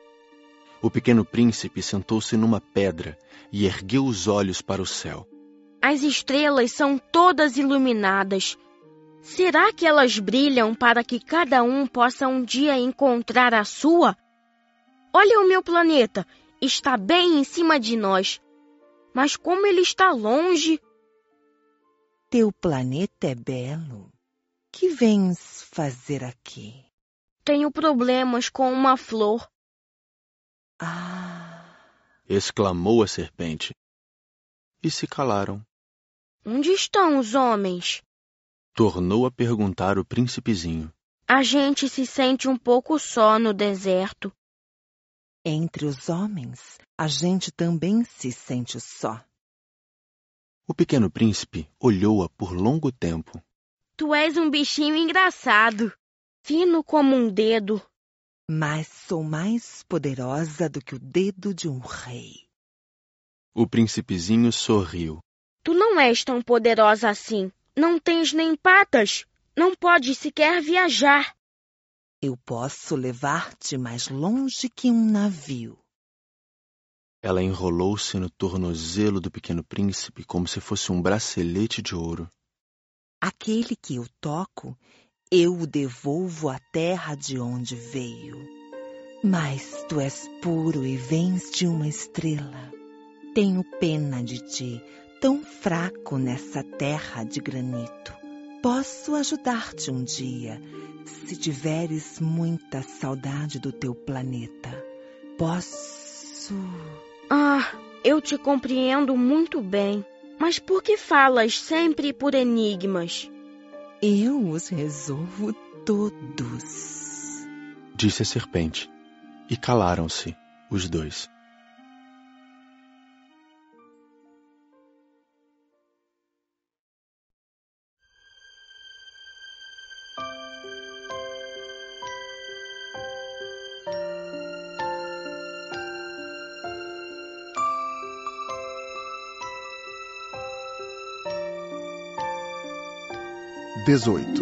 O Pequeno Príncipe sentou-se numa pedra e ergueu os olhos para o céu. As estrelas são todas iluminadas. Será que elas brilham para que cada um possa um dia encontrar a sua? Olha o meu planeta, está bem em cima de nós. Mas como ele está longe... Teu planeta é belo. Que vens fazer aqui? Tenho problemas com uma flor. Ah! Exclamou a serpente. E se calaram. Onde estão os homens? Tornou a perguntar o príncipezinho. A gente se sente um pouco só no deserto. Entre os homens, a gente também se sente só. O Pequeno Príncipe olhou-a por longo tempo. Tu és um bichinho engraçado, fino como um dedo. Mas sou mais poderosa do que o dedo de um rei. O príncipezinho sorriu. Tu não és tão poderosa assim. Não tens nem patas. Não podes sequer viajar. Eu posso levar-te mais longe que um navio. Ela enrolou-se no tornozelo do Pequeno Príncipe como se fosse um bracelete de ouro. Aquele que eu toco, eu o devolvo à terra de onde veio. Mas tu és puro e vens de uma estrela. Tenho pena de ti, tão fraco nessa terra de granito. Posso ajudar-te um dia, se tiveres muita saudade do teu planeta. Posso... Ah, eu te compreendo muito bem. Mas por que falas sempre por enigmas? Eu os resolvo todos. Disse a serpente, e calaram-se os dois. dezoito.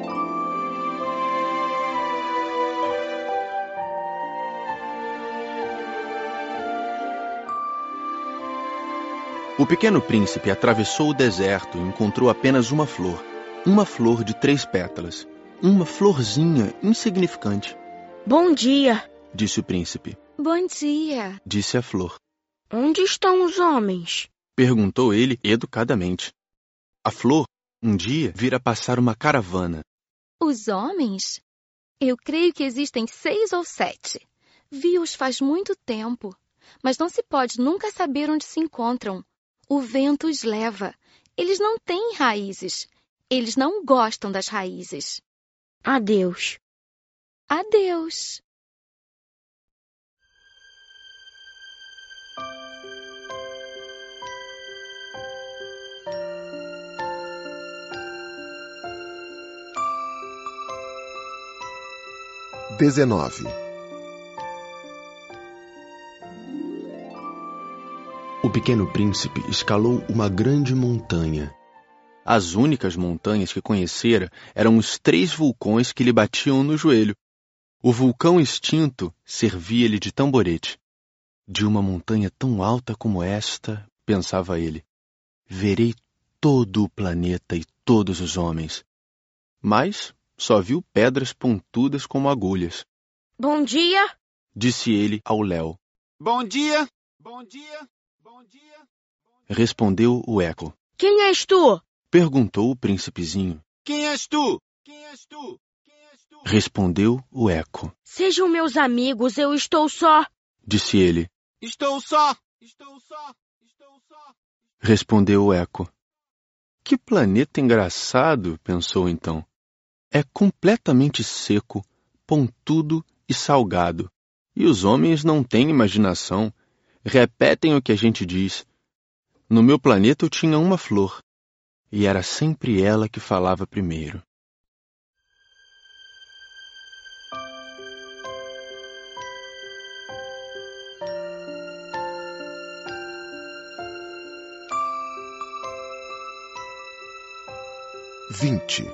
O pequeno príncipe atravessou o deserto e encontrou apenas uma flor. Uma flor de três pétalas. Uma florzinha insignificante. Bom dia, disse o príncipe. Bom dia, disse a flor. Onde estão os homens? Perguntou ele educadamente. A flor, um dia, vira passar uma caravana. Os homens? Eu creio que existem seis ou sete. Vi-os faz muito tempo, mas não se pode nunca saber onde se encontram. O vento os leva. Eles não têm raízes. Eles não gostam das raízes. Adeus. Adeus. dezenove. O pequeno príncipe escalou uma grande montanha. As únicas montanhas que conhecera eram os três vulcões que lhe batiam no joelho. O vulcão extinto servia-lhe de tamborete. De uma montanha tão alta como esta, pensava ele, verei todo o planeta e todos os homens. Mas só viu pedras pontudas como agulhas. Bom dia, disse ele ao Léo. Bom dia, bom dia, bom dia. Respondeu o eco. Quem és tu? Perguntou o príncipezinho. Quem és tu? Quem és tu? Quem és tu? Respondeu o eco. Sejam meus amigos, eu estou só. Disse ele. Estou só, estou só, estou só. Respondeu o eco. Que planeta engraçado, pensou então. É completamente seco, pontudo e salgado. E os homens não têm imaginação. Repetem o que a gente diz. No meu planeta eu tinha uma flor. E era sempre ela que falava primeiro. Vinte.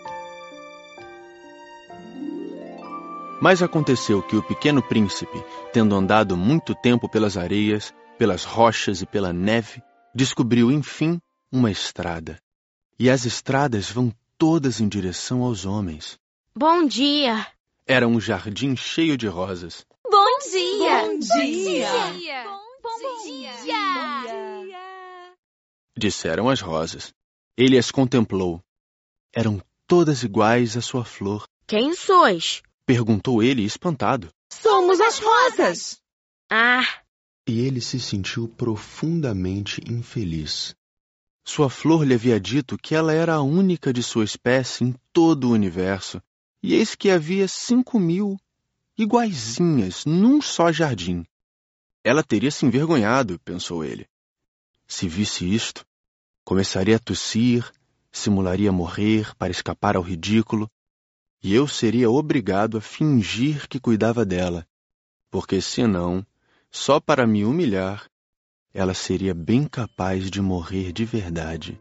Mas aconteceu que o pequeno príncipe, tendo andado muito tempo pelas areias, pelas rochas e pela neve, descobriu, enfim, uma estrada. E as estradas vão todas em direção aos homens. Bom dia. Era um jardim cheio de rosas. Bom dia! Bom dia! Bom dia! Bom dia! Disseram as rosas. Ele as contemplou. Eram todas iguais à sua flor. Quem sois? Perguntou ele, espantado. Somos as rosas! Ah! E ele se sentiu profundamente infeliz. Sua flor lhe havia dito que ela era a única de sua espécie em todo o universo. E eis que havia cinco mil iguaizinhas num só jardim. Ela teria se envergonhado, pensou ele. Se visse isto, começaria a tossir, simularia morrer para escapar ao ridículo, e eu seria obrigado a fingir que cuidava dela, porque senão, só para me humilhar, ela seria bem capaz de morrer de verdade.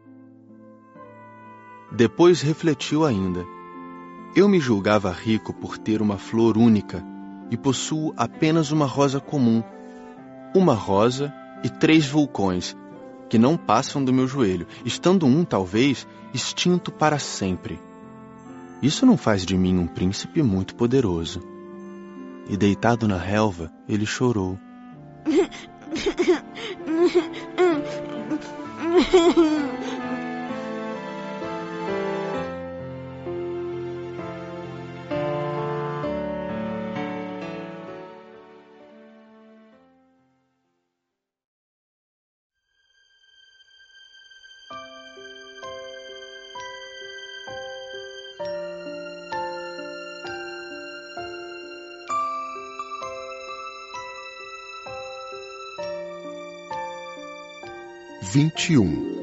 Depois refletiu ainda. Eu me julgava rico por ter uma flor única e possuo apenas uma rosa comum. Uma rosa e três vulcões, que não passam do meu joelho, estando um, talvez, extinto para sempre. Isso não faz de mim um príncipe muito poderoso. E deitado na relva, ele chorou. Vinte e um.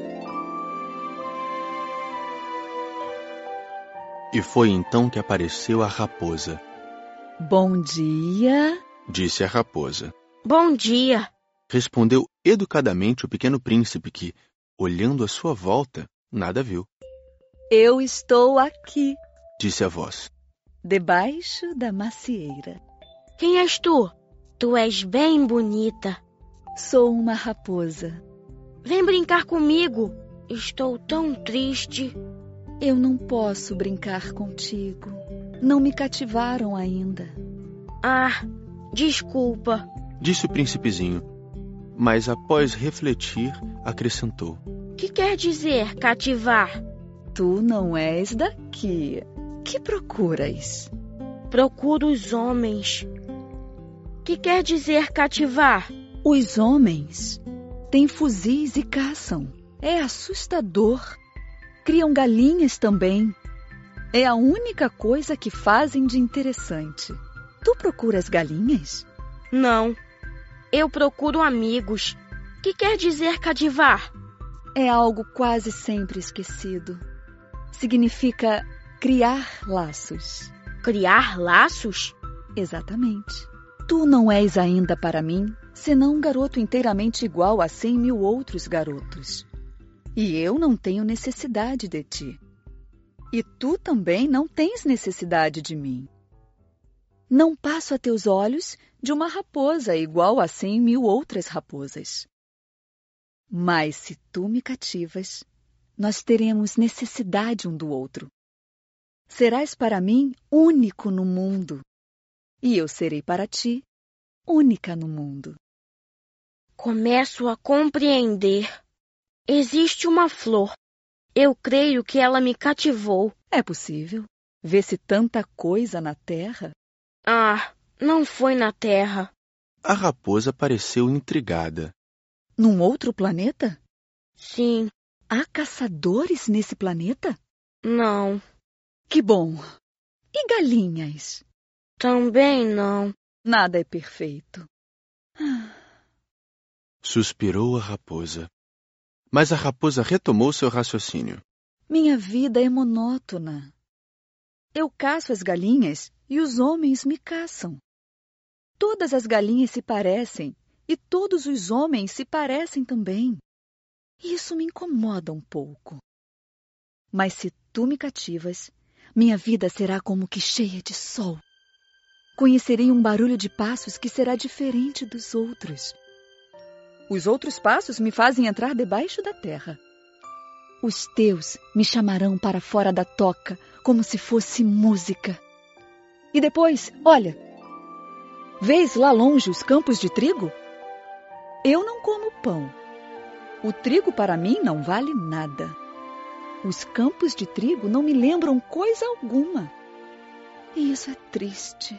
E foi então que apareceu a raposa. Bom dia, disse a raposa. Bom dia. Respondeu educadamente o pequeno príncipe que, olhando à sua volta, nada viu. Eu estou aqui, disse a voz. Debaixo da macieira. Quem és tu? Tu és bem bonita. Sou uma raposa. Vem brincar comigo. Estou tão triste. Eu não posso brincar contigo. Não me cativaram ainda. Ah, desculpa, disse o príncipezinho. Mas após refletir, acrescentou. Que quer dizer cativar? Tu não és daqui. Que procuras? Procuro os homens. Que quer dizer cativar? Os homens têm fuzis e caçam. É assustador. Criam galinhas também. É a única coisa que fazem de interessante. Tu procuras galinhas? Não. Eu procuro amigos. Que quer dizer cativar? É algo quase sempre esquecido. Significa criar laços. Criar laços? Exatamente. Tu não és ainda para mim, senão um garoto inteiramente igual a cem mil outros garotos. E eu não tenho necessidade de ti. E tu também não tens necessidade de mim. Não passo a teus olhos de uma raposa igual a cem mil outras raposas. Mas se tu me cativas, nós teremos necessidade um do outro. Serás para mim único no mundo, e eu serei para ti única no mundo. Começo a compreender. Existe uma flor. Eu creio que ela me cativou. É possível. Vê-se tanta coisa na terra. Ah, não foi na terra. A raposa pareceu intrigada. Num outro planeta? Sim. Há caçadores nesse planeta? Não. Que bom. E galinhas? Também não. Nada é perfeito. Suspirou a raposa. Mas a raposa retomou seu raciocínio. Minha vida é monótona. Eu caço as galinhas e os homens me caçam. Todas as galinhas se parecem e todos os homens se parecem também. Isso me incomoda um pouco. Mas se tu me cativas, minha vida será como que cheia de sol. Conhecerei um barulho de passos que será diferente dos outros. Os outros passos me fazem entrar debaixo da terra. Os teus me chamarão para fora da toca, como se fosse música. E depois, olha, vês lá longe os campos de trigo? Eu não como pão. O trigo para mim não vale nada. Os campos de trigo não me lembram coisa alguma. E isso é triste.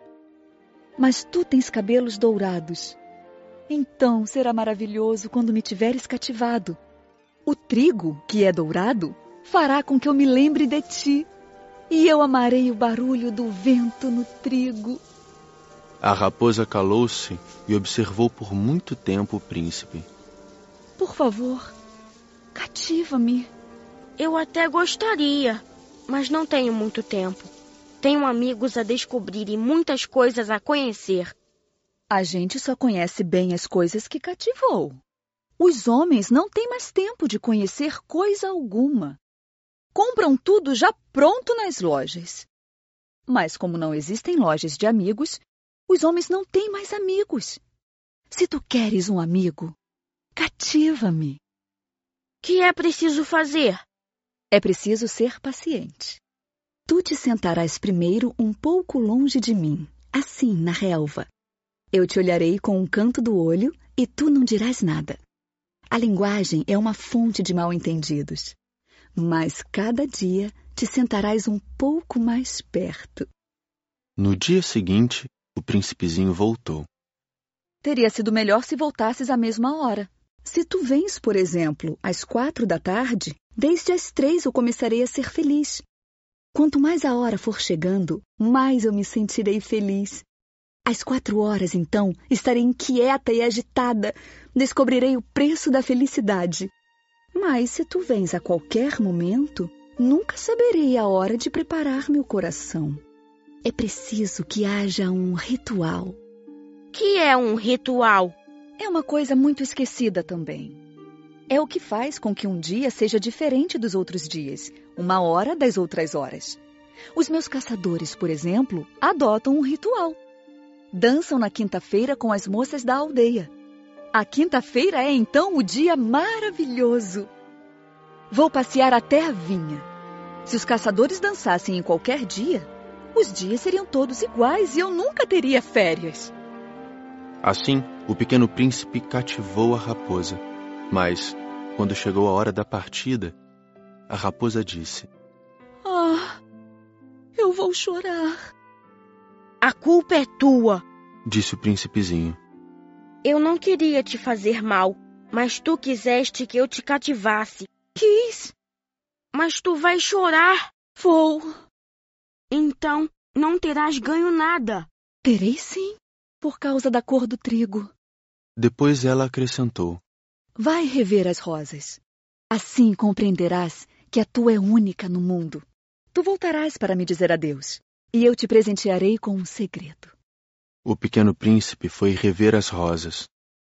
Mas tu tens cabelos dourados. Então será maravilhoso quando me tiveres cativado. O trigo, que é dourado, fará com que eu me lembre de ti. E eu amarei o barulho do vento no trigo. A raposa calou-se e observou por muito tempo o príncipe. Por favor, cativa-me. Eu até gostaria, mas não tenho muito tempo. Tenho amigos a descobrir e muitas coisas a conhecer. A gente só conhece bem as coisas que cativou. Os homens não têm mais tempo de conhecer coisa alguma. Compram tudo já pronto nas lojas. Mas como não existem lojas de amigos, os homens não têm mais amigos. Se tu queres um amigo, cativa-me. Que é preciso fazer? É preciso ser paciente. Tu te sentarás primeiro um pouco longe de mim, assim, na relva. Eu te olharei com um canto do olho e tu não dirás nada. A linguagem é uma fonte de mal-entendidos. Mas cada dia te sentarás um pouco mais perto. No dia seguinte, o príncipezinho voltou. Teria sido melhor se voltasses à mesma hora. Se tu vens, por exemplo, às quatro da tarde, desde as três eu começarei a ser feliz. Quanto mais a hora for chegando, mais eu me sentirei feliz. Às quatro horas, então, estarei inquieta e agitada. Descobrirei o preço da felicidade. Mas se tu vens a qualquer momento, nunca saberei a hora de preparar meu coração. É preciso que haja um ritual. Que é um ritual? É uma coisa muito esquecida também. É o que faz com que um dia seja diferente dos outros dias, uma hora das outras horas. Os meus caçadores, por exemplo, adotam um ritual. Dançam na quinta-feira com as moças da aldeia. A quinta-feira é então o dia maravilhoso. Vou passear até a vinha. Se os caçadores dançassem em qualquer dia, os dias seriam todos iguais e eu nunca teria férias. Assim, o pequeno príncipe cativou a raposa. Mas, quando chegou a hora da partida, a raposa disse: Ah, eu vou chorar. A culpa é tua, disse o príncipezinho. Eu não queria te fazer mal, mas tu quiseste que eu te cativasse. Quis. Mas tu vais chorar. Vou. Então, não terás ganho nada. Terei sim, por causa da cor do trigo. Depois ela acrescentou: Vai rever as rosas. Assim compreenderás que a tua é única no mundo. Tu voltarás para me dizer adeus, e eu te presentearei com um segredo. O pequeno príncipe foi rever as rosas.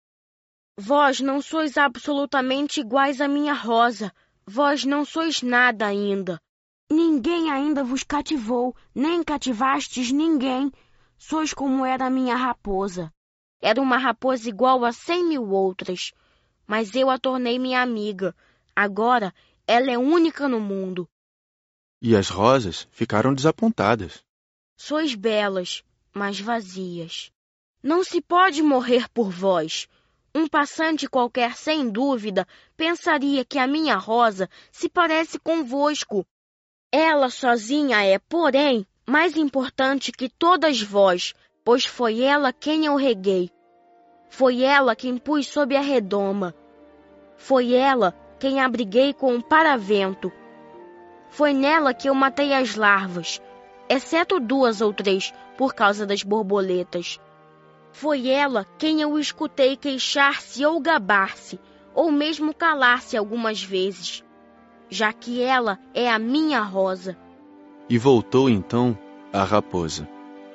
Vós não sois absolutamente iguais à minha rosa. Vós não sois nada ainda. Ninguém ainda vos cativou, nem cativastes ninguém. Sois como era a minha raposa. Era uma raposa igual a cem mil outras. Mas eu a tornei minha amiga. Agora ela é única no mundo. E as rosas ficaram desapontadas. Sois belas, mas vazias. Não se pode morrer por vós. Um passante qualquer, sem dúvida, pensaria que a minha rosa se parece convosco. Ela sozinha é, porém, mais importante que todas vós, pois foi ela quem eu reguei. Foi ela quem pus sob a redoma. Foi ela quem abriguei com um paravento. Foi nela que eu matei as larvas, exceto duas ou três, por causa das borboletas. Foi ela quem eu escutei queixar-se ou gabar-se, ou mesmo calar-se algumas vezes, já que ela é a minha rosa. E voltou então a raposa.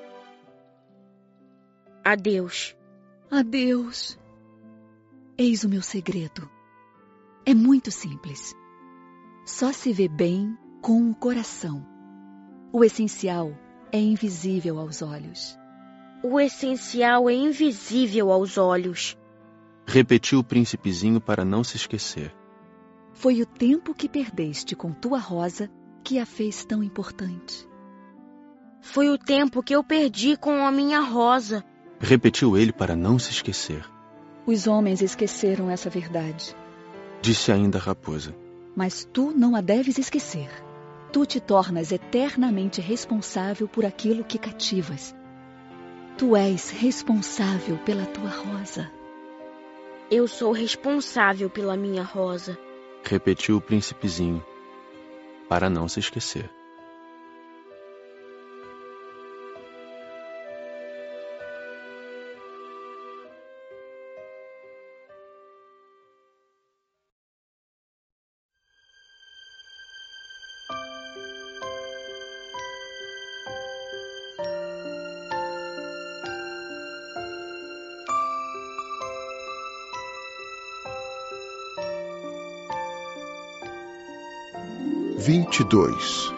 Adeus. Adeus. Eis o meu segredo. É muito simples. Só se vê bem com o coração. O essencial é invisível aos olhos. O essencial é invisível aos olhos. Repetiu o príncipezinho para não se esquecer. Foi o tempo que perdeste com tua rosa que a fez tão importante. Foi o tempo que eu perdi com a minha rosa. Repetiu ele para não se esquecer. Os homens esqueceram essa verdade. Disse ainda a raposa. Mas tu não a deves esquecer. Tu te tornas eternamente responsável por aquilo que cativas. Tu és responsável pela tua rosa. Eu sou responsável pela minha rosa. Repetiu o príncipezinho, para não se esquecer. Vinte e dois.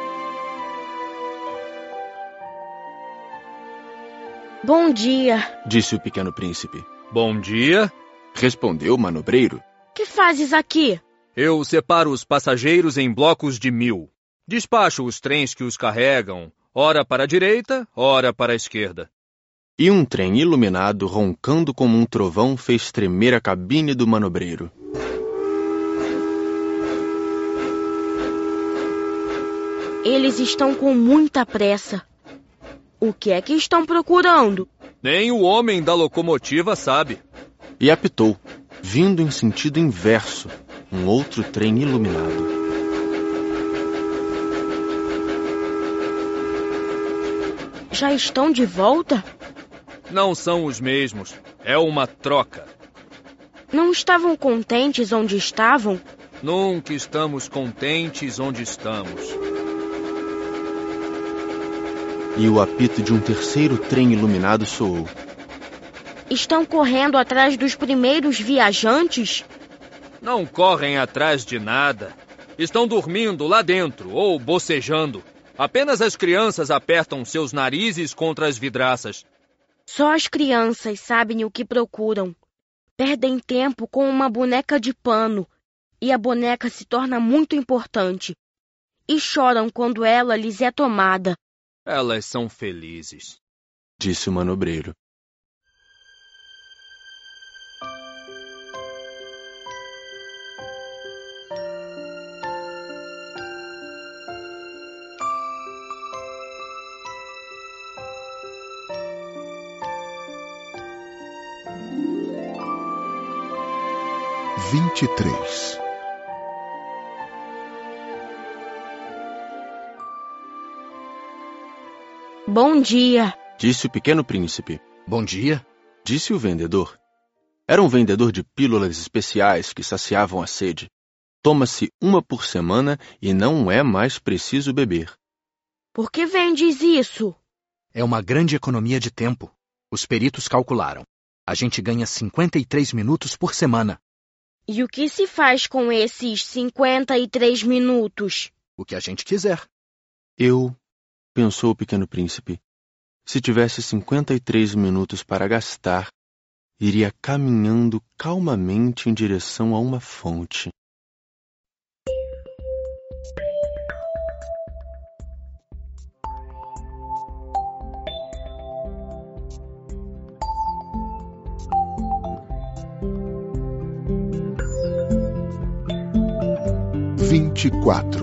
Bom dia, disse o pequeno príncipe. Bom dia, respondeu o manobreiro. Que fazes aqui? Eu separo os passageiros em blocos de mil. Despacho os trens que os carregam, ora para a direita, ora para a esquerda. E um trem iluminado, roncando como um trovão, fez tremer a cabine do manobreiro. Eles estão com muita pressa. O que é que estão procurando? Nem o homem da locomotiva sabe. E apitou, vindo em sentido inverso, um outro trem iluminado. Já estão de volta? Não são os mesmos. É uma troca. Não estavam contentes onde estavam? Nunca estamos contentes onde estamos. E o apito de um terceiro trem iluminado soou. Estão correndo atrás dos primeiros viajantes? Não correm atrás de nada. Estão dormindo lá dentro ou bocejando. Apenas as crianças apertam seus narizes contra as vidraças. Só as crianças sabem o que procuram. Perdem tempo com uma boneca de pano e a boneca se torna muito importante. E choram quando ela lhes é tomada. Elas são felizes, disse o manobreiro. Vinte e três. Bom dia, disse o pequeno príncipe. Bom dia, disse o vendedor. Era um vendedor de pílulas especiais que saciavam a sede. Toma-se uma por semana e não é mais preciso beber. Por que vendes isso? É uma grande economia de tempo. Os peritos calcularam. A gente ganha cinquenta e três minutos por semana. E o que se faz com esses cinquenta e três minutos? O que a gente quiser. Eu, pensou o pequeno príncipe, se tivesse cinquenta e três minutos para gastar, iria caminhando calmamente em direção a uma fonte. Vinte e quatro.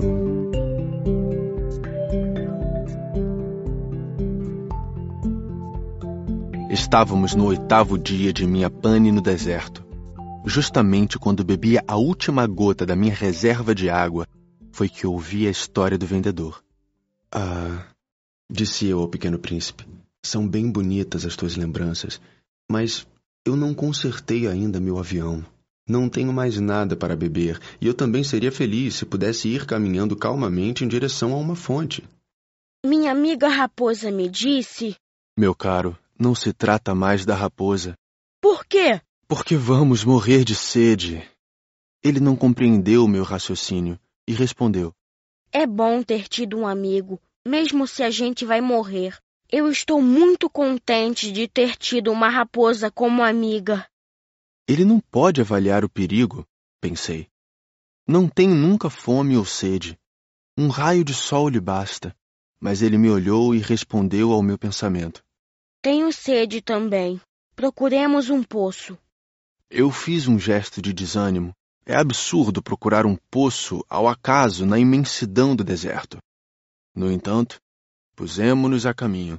Estávamos no oitavo dia de minha pane no deserto. Justamente quando bebia a última gota da minha reserva de água, foi que ouvi a história do vendedor. Ah, disse eu ao pequeno príncipe, são bem bonitas as tuas lembranças, mas eu não consertei ainda meu avião. Não tenho mais nada para beber, e eu também seria feliz se pudesse ir caminhando calmamente em direção a uma fonte. Minha amiga raposa me disse... Meu caro, não se trata mais da raposa. Por quê? Porque vamos morrer de sede. Ele não compreendeu o meu raciocínio e respondeu. É bom ter tido um amigo, mesmo se a gente vai morrer. Eu estou muito contente de ter tido uma raposa como amiga. Ele não pode avaliar o perigo, pensei. Não tem nunca fome ou sede. Um raio de sol lhe basta. Mas ele me olhou e respondeu ao meu pensamento. Tenho sede também. Procuremos um poço. Eu fiz um gesto de desânimo. É absurdo procurar um poço ao acaso na imensidão do deserto. No entanto, pusemo-nos a caminho.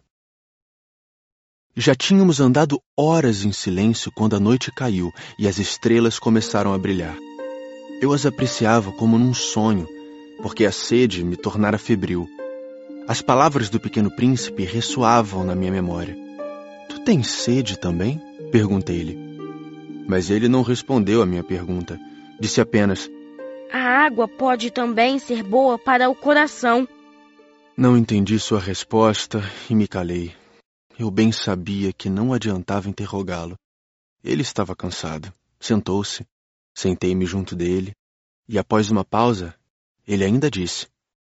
Já tínhamos andado horas em silêncio quando a noite caiu e as estrelas começaram a brilhar. Eu as apreciava como num sonho, porque a sede me tornara febril. As palavras do pequeno príncipe ressoavam na minha memória. Tu tens sede também? Perguntei-lhe. Mas ele não respondeu à minha pergunta. Disse apenas... A água pode também ser boa para o coração. Não entendi sua resposta e me calei. Eu bem sabia que não adiantava interrogá-lo. Ele estava cansado. Sentou-se. Sentei-me junto dele. E após uma pausa, ele ainda disse...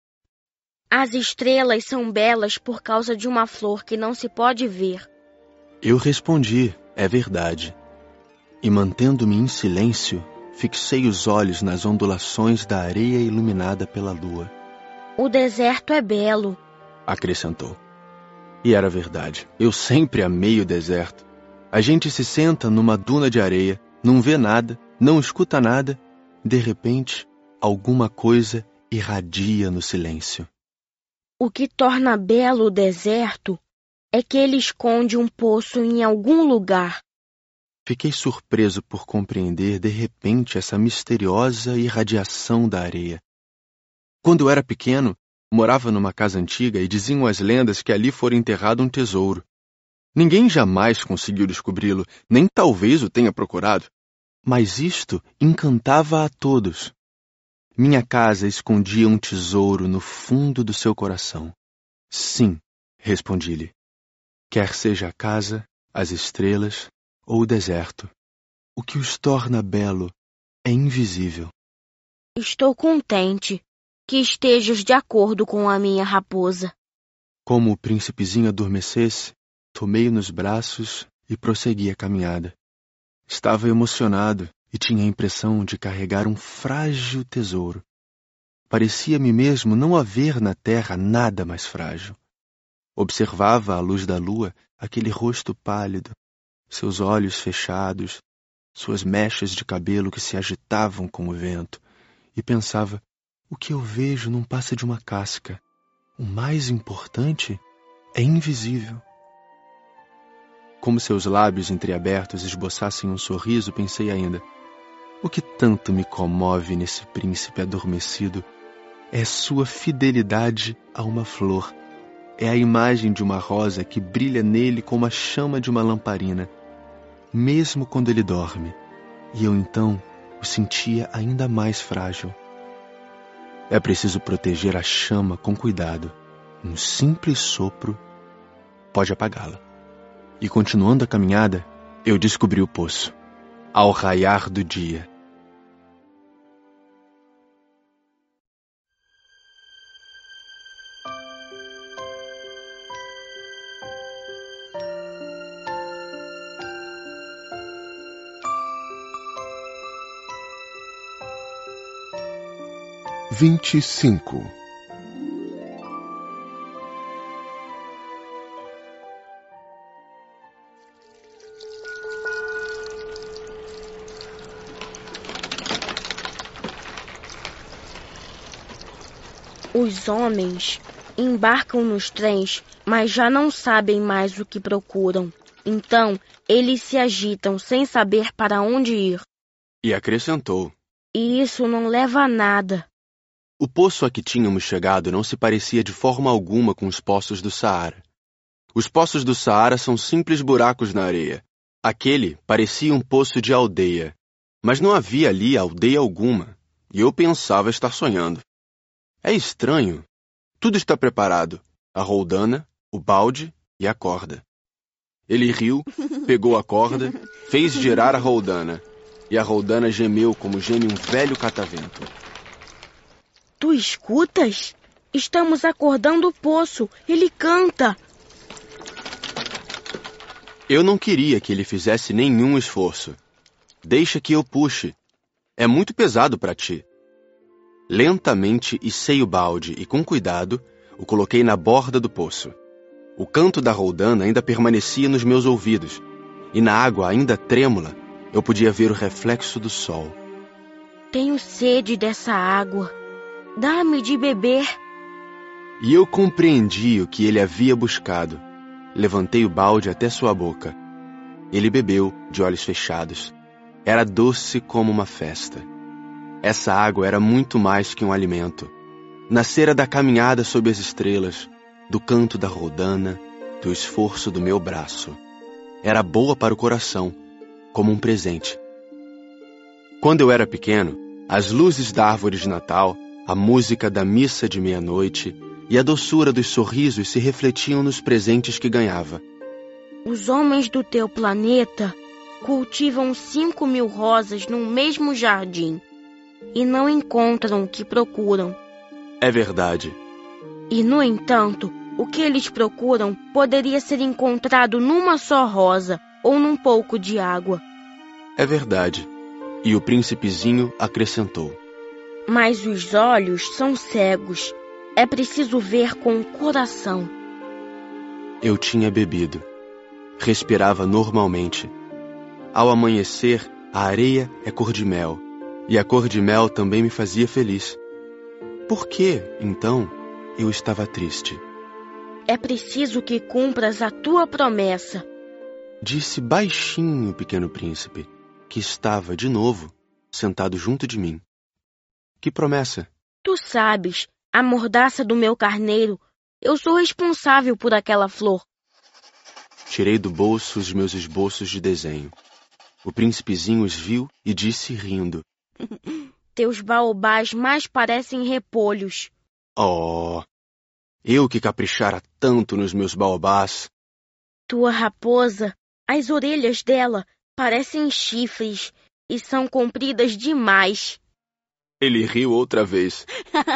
As estrelas são belas por causa de uma flor que não se pode ver. Eu respondi, é verdade. E mantendo-me em silêncio, fixei os olhos nas ondulações da areia iluminada pela lua. O deserto é belo, acrescentou. E era verdade. Eu sempre amei o deserto. A gente se senta numa duna de areia, não vê nada, não escuta nada. De repente, alguma coisa irradia no silêncio. O que torna belo o deserto é que ele esconde um poço em algum lugar. Fiquei surpreso por compreender de repente essa misteriosa irradiação da areia. Quando eu era pequeno, morava numa casa antiga e diziam as lendas que ali fora enterrado um tesouro. Ninguém jamais conseguiu descobri-lo, nem talvez o tenha procurado. Mas isto encantava a todos. Minha casa escondia um tesouro no fundo do seu coração. Sim, respondi-lhe. Quer seja a casa, as estrelas ou o deserto, o que os torna belo é invisível. Estou contente que estejas de acordo com a minha raposa. Como o príncipezinho adormecesse, tomei-o nos braços e prossegui a caminhada. Estava emocionado e tinha a impressão de carregar um frágil tesouro. Parecia-me mesmo não haver na terra nada mais frágil. Observava à luz da lua aquele rosto pálido, seus olhos fechados, suas mechas de cabelo que se agitavam com o vento, e pensava: o que eu vejo não passa de uma casca. O mais importante é invisível. Como seus lábios entreabertos esboçassem um sorriso, pensei ainda: o que tanto me comove nesse príncipe adormecido é sua fidelidade a uma flor. É a imagem de uma rosa que brilha nele como a chama de uma lamparina, mesmo quando ele dorme, e eu então o sentia ainda mais frágil. É preciso proteger a chama com cuidado. Um simples sopro pode apagá-la. E continuando a caminhada, eu descobri o poço, ao raiar do dia. Vinte e cinco. Os homens embarcam nos trens, mas já não sabem mais o que procuram. Então, eles se agitam sem saber para onde ir. E acrescentou: E isso não leva a nada. O poço a que tínhamos chegado não se parecia de forma alguma com os poços do Saara. Os poços do Saara são simples buracos na areia. Aquele parecia um poço de aldeia, mas não havia ali aldeia alguma, e eu pensava estar sonhando. É estranho. Tudo está preparado: a roldana, o balde e a corda. Ele riu, pegou a corda, fez girar a roldana, e a roldana gemeu como geme um velho catavento. Tu escutas? Estamos acordando o poço. Ele canta. Eu não queria que ele fizesse nenhum esforço. Deixa que eu puxe. É muito pesado para ti. Lentamente içei o balde e, com cuidado, o coloquei na borda do poço. O canto da roldana ainda permanecia nos meus ouvidos, e na água ainda trêmula, eu podia ver o reflexo do sol. Tenho sede dessa água. Dá-me de beber. E eu compreendi o que ele havia buscado. Levantei o balde até sua boca. Ele bebeu, de olhos fechados. Era doce como uma festa. Essa água era muito mais que um alimento. Nascera da caminhada sob as estrelas, do canto da roldana, do esforço do meu braço. Era boa para o coração, como um presente. Quando eu era pequeno, as luzes da árvore de Natal, a música da missa de meia-noite e a doçura dos sorrisos se refletiam nos presentes que ganhava. Os homens do teu planeta cultivam cinco mil rosas num mesmo jardim e não encontram o que procuram. É verdade. E, no entanto, o que eles procuram poderia ser encontrado numa só rosa ou num pouco de água. É verdade. E o príncipezinho acrescentou: Mas os olhos são cegos. É preciso ver com o coração. Eu tinha bebido. Respirava normalmente. Ao amanhecer, a areia é cor de mel. E a cor de mel também me fazia feliz. Por que, então, eu estava triste? É preciso que cumpras a tua promessa. Disse baixinho o pequeno príncipe, que estava, de novo, sentado junto de mim. Que promessa? Tu sabes, a mordaça do meu carneiro. Eu sou responsável por aquela flor. Tirei do bolso os meus esboços de desenho. O príncipezinho os viu e disse rindo: Teus baobás mais parecem repolhos. Oh, eu que caprichara tanto nos meus baobás. Tua raposa, as orelhas dela parecem chifres e são compridas demais. Ele riu outra vez.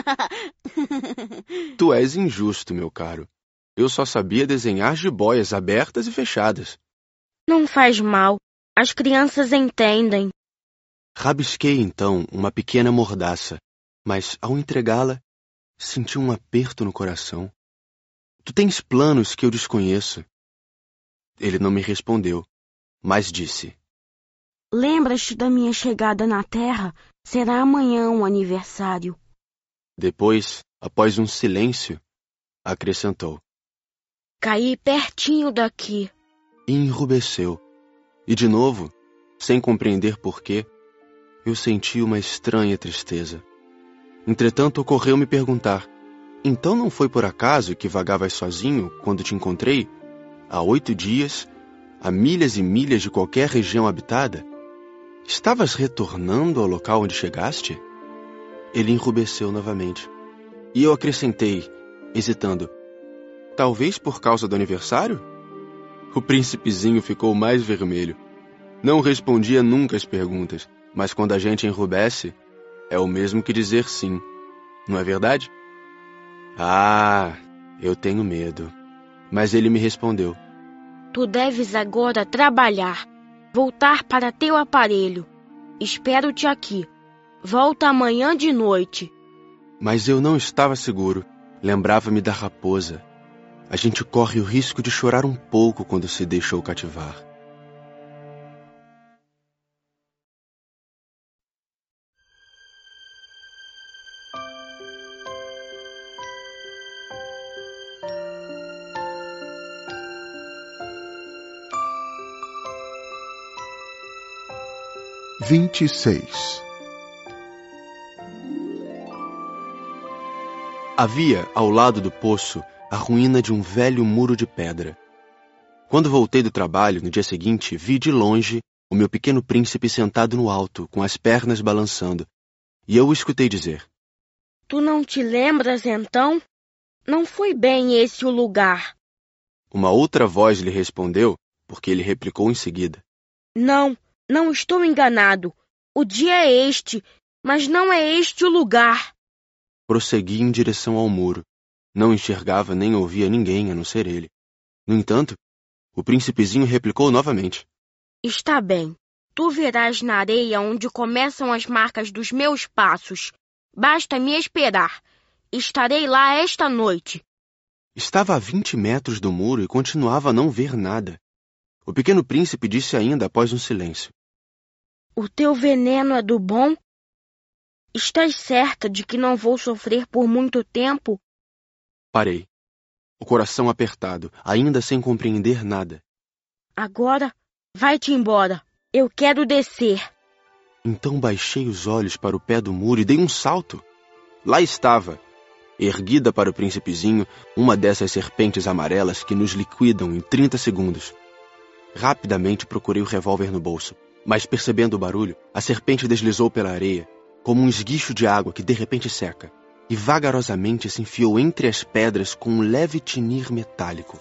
Tu és injusto, meu caro. Eu só sabia desenhar jiboias abertas e fechadas. Não faz mal. As crianças entendem. Rabisquei, então, uma pequena mordaça, mas, ao entregá-la, senti um aperto no coração. Tu tens planos que eu desconheço. Ele não me respondeu, mas disse: Lembras-te da minha chegada na Terra? Será amanhã um aniversário. Depois, após um silêncio, acrescentou: Caí pertinho daqui. E enrubesceu. E de novo, sem compreender porquê, eu senti uma estranha tristeza. Entretanto, ocorreu-me perguntar: então não foi por acaso que vagavas sozinho quando te encontrei, há oito dias, a milhas e milhas de qualquer região habitada? Estavas retornando ao local onde chegaste? Ele enrubesceu novamente. E eu acrescentei, hesitando: talvez por causa do aniversário? O príncipezinho ficou mais vermelho. Não respondia nunca às perguntas, mas quando a gente enrubesce, é o mesmo que dizer sim. Não é verdade? Ah, eu tenho medo. Mas ele me respondeu: Tu deves agora trabalhar, voltar para teu aparelho. Espero-te aqui. Volta amanhã de noite. Mas eu não estava seguro. Lembrava-me da raposa. A gente corre o risco de chorar um pouco quando se deixou cativar. Vinte e seis. Havia, ao lado do poço, a ruína de um velho muro de pedra. Quando voltei do trabalho, no dia seguinte, vi de longe o meu pequeno príncipe sentado no alto, com as pernas balançando, e eu o escutei dizer: Tu não te lembras, então? Não foi bem esse o lugar. Uma outra voz lhe respondeu, porque ele replicou em seguida: Não, não estou enganado. O dia é este, mas não é este o lugar. Prossegui em direção ao muro. Não enxergava nem ouvia ninguém a não ser ele. No entanto, o príncipezinho replicou novamente: Está bem. Tu verás na areia onde começam as marcas dos meus passos. Basta me esperar. Estarei lá esta noite. Estava a vinte metros do muro e continuava a não ver nada. O pequeno príncipe disse ainda após um silêncio: O teu veneno é do bom? Estás certa de que não vou sofrer por muito tempo? Parei, o coração apertado, ainda sem compreender nada. Agora, vai-te embora. Eu quero descer. Então baixei os olhos para o pé do muro e dei um salto. Lá estava, erguida para o príncipezinho, uma dessas serpentes amarelas que nos liquidam em trinta segundos. Rapidamente procurei o revólver no bolso, mas percebendo o barulho, a serpente deslizou pela areia, como um esguicho de água que de repente seca, e vagarosamente se enfiou entre as pedras com um leve tinir metálico.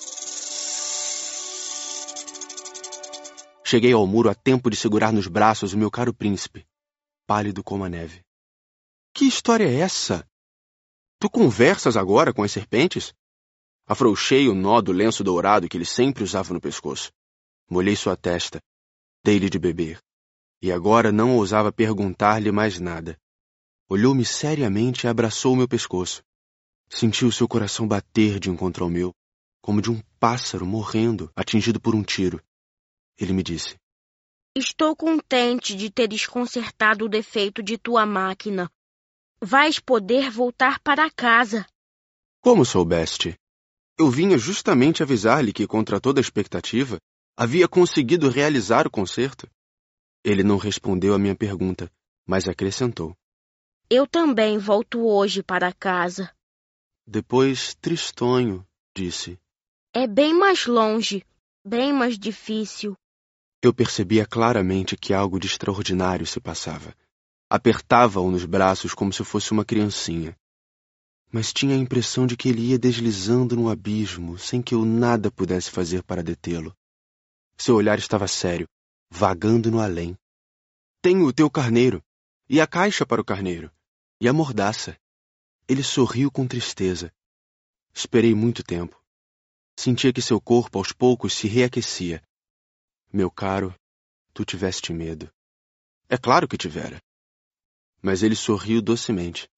Cheguei ao muro a tempo de segurar nos braços o meu caro príncipe, pálido como a neve. Que história é essa? Tu conversas agora com as serpentes? Afrouxei o nó do lenço dourado que ele sempre usava no pescoço. Molhei sua testa, dei-lhe de beber, e agora não ousava perguntar-lhe mais nada. Olhou-me seriamente e abraçou o meu pescoço. Senti o seu coração bater de encontro ao meu, como de um pássaro morrendo, atingido por um tiro. Ele me disse: Estou contente de teres consertado o defeito de tua máquina. Vais poder voltar para casa. Como soubeste? Eu vinha justamente avisar-lhe que, contra toda expectativa, havia conseguido realizar o concerto. Ele não respondeu à minha pergunta, mas acrescentou: Eu também volto hoje para casa. Depois, tristonho, disse: É bem mais longe, bem mais difícil. Eu percebia claramente que algo de extraordinário se passava. Apertava-o nos braços como se fosse uma criancinha. Mas tinha a impressão de que ele ia deslizando no abismo, sem que eu nada pudesse fazer para detê-lo. Seu olhar estava sério, vagando no além. Tenho o teu carneiro, e a caixa para o carneiro, e a mordaça. Ele sorriu com tristeza. Esperei muito tempo. Sentia que seu corpo aos poucos se reaquecia. Meu caro, tu tiveste medo. É claro que tivera. Mas ele sorriu docemente.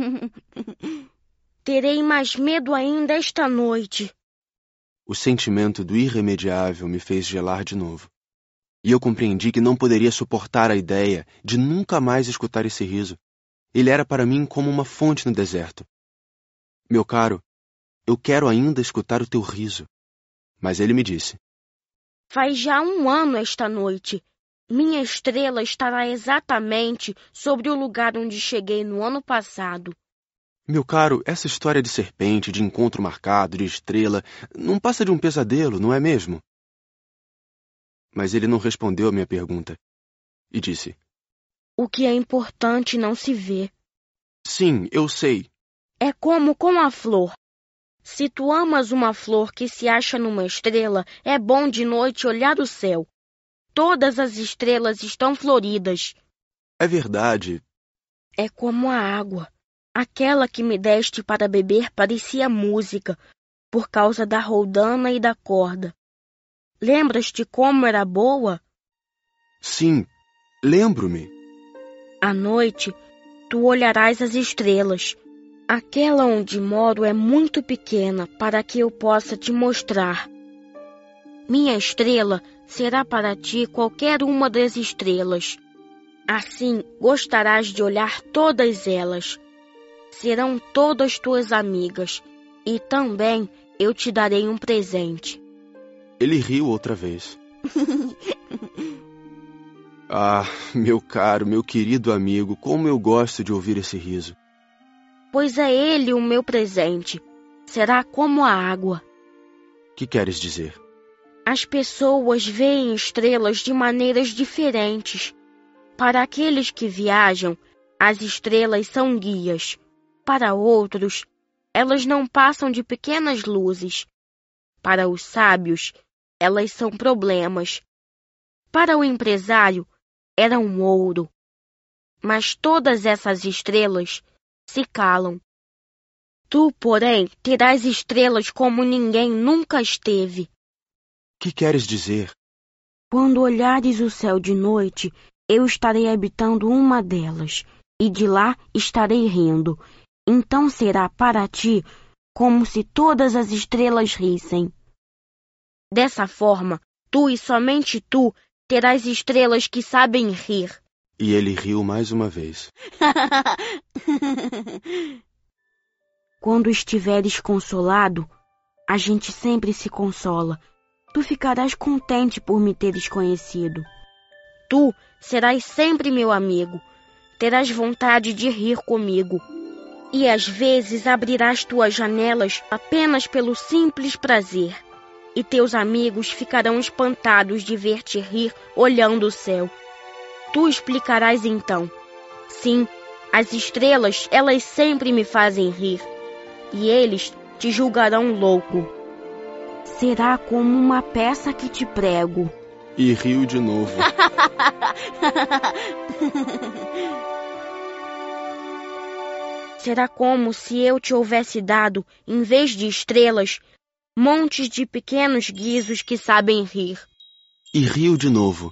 Terei mais medo ainda esta noite. O sentimento do irremediável me fez gelar de novo. E eu compreendi que não poderia suportar a ideia de nunca mais escutar esse riso. Ele era para mim como uma fonte no deserto. Meu caro, eu quero ainda escutar o teu riso. Mas ele me disse: Faz já um ano esta noite. Minha estrela estará exatamente sobre o lugar onde cheguei no ano passado. Meu caro, essa história de serpente, de encontro marcado, de estrela, não passa de um pesadelo, não é mesmo? Mas ele não respondeu a minha pergunta. E disse: O que é importante não se vê. Sim, eu sei. É como com a flor. Se tu amas uma flor que se acha numa estrela, é bom de noite olhar o céu. Todas as estrelas estão floridas. É verdade. É como a água. Aquela que me deste para beber parecia música, por causa da roldana e da corda. Lembras-te como era boa? Sim, lembro-me. À noite, tu olharás as estrelas. Aquela onde moro é muito pequena para que eu possa te mostrar. Minha estrela será para ti qualquer uma das estrelas. Assim, gostarás de olhar todas elas. Serão todas tuas amigas, e também eu te darei um presente. Ele riu outra vez. Ah, meu caro, meu querido amigo, como eu gosto de ouvir esse riso. Pois é ele o meu presente. Será como a água. Que queres dizer? As pessoas veem estrelas de maneiras diferentes. Para aqueles que viajam, as estrelas são guias. Para outros, elas não passam de pequenas luzes. Para os sábios, elas são problemas. Para o empresário, eram ouro. Mas todas essas estrelas se calam. Tu, porém, terás estrelas como ninguém nunca esteve. Que queres dizer? Quando olhares o céu de noite, eu estarei habitando uma delas, e de lá estarei rindo. Então será para ti como se todas as estrelas rissem. Dessa forma, tu e somente tu terás estrelas que sabem rir. E ele riu mais uma vez. Quando estiveres consolado, a gente sempre se consola. Tu ficarás contente por me teres conhecido. Tu serás sempre meu amigo. Terás vontade de rir comigo. E às vezes abrirás tuas janelas apenas pelo simples prazer. E teus amigos ficarão espantados de ver-te rir olhando o céu. Tu explicarás então: sim, as estrelas, elas sempre me fazem rir. E eles te julgarão louco. Será como uma peça que te prego. E riu de novo. Será como se eu te houvesse dado, em vez de estrelas, montes de pequenos guizos que sabem rir. E riu de novo.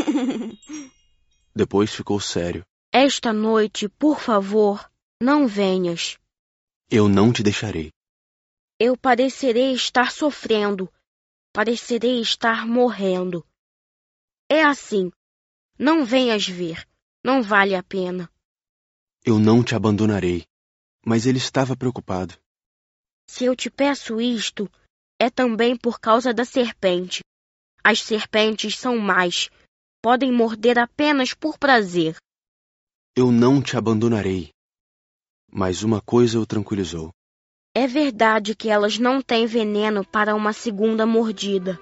Depois ficou sério. Esta noite, por favor, não venhas. Eu não te deixarei. Eu parecerei estar sofrendo. Parecerei estar morrendo. É assim. Não venhas ver. Não vale a pena. Eu não te abandonarei. Mas ele estava preocupado. Se eu te peço isto, é também por causa da serpente. As serpentes são más. Podem morder apenas por prazer. Eu não te abandonarei. Mas uma coisa o tranquilizou. É verdade que elas não têm veneno para uma segunda mordida.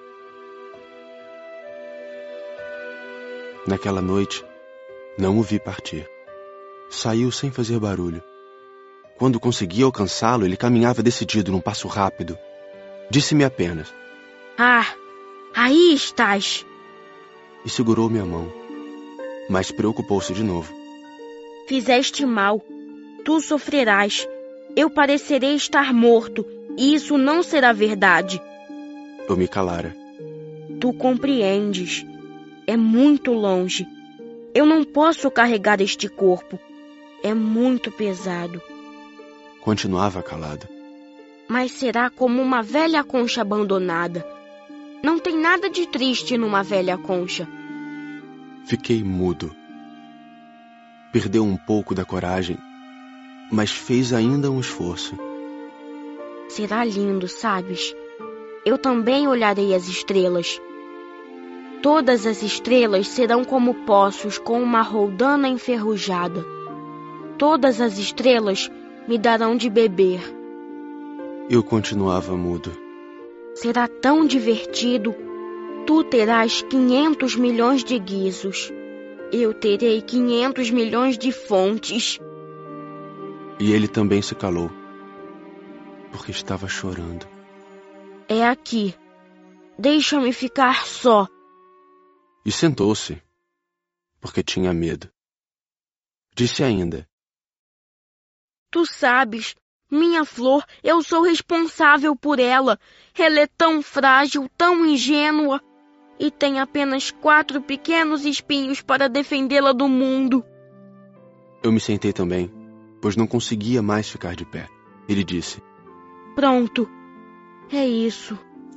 Naquela noite, não o vi partir. Saiu sem fazer barulho. Quando consegui alcançá-lo, ele caminhava decidido num passo rápido. Disse-me apenas: Ah, aí estás! E segurou minha mão. mas preocupou-se de novo. Fizeste mal. Tu sofrerás. Eu parecerei estar morto, e isso não será verdade. Eu me calara. Tu compreendes. É muito longe. Eu não posso carregar este corpo. É muito pesado. Continuava calado. Mas será como uma velha concha abandonada. Não tem nada de triste numa velha concha. Fiquei mudo. Perdeu um pouco da coragem, mas fez ainda um esforço. Será lindo, sabes? Eu também olharei as estrelas. Todas as estrelas serão como poços com uma roldana enferrujada. Todas as estrelas me darão de beber. Eu continuava mudo. Será tão divertido. Tu terás quinhentos milhões de guizos. Eu terei quinhentos milhões de fontes. E ele também se calou, porque estava chorando. É aqui. Deixa-me ficar só. E sentou-se, porque tinha medo. Disse ainda: Tu sabes, minha flor, eu sou responsável por ela. Ela é tão frágil, tão ingênua, e tem apenas quatro pequenos espinhos para defendê-la do mundo. Eu me sentei também, pois não conseguia mais ficar de pé. Ele disse: Pronto, é isso.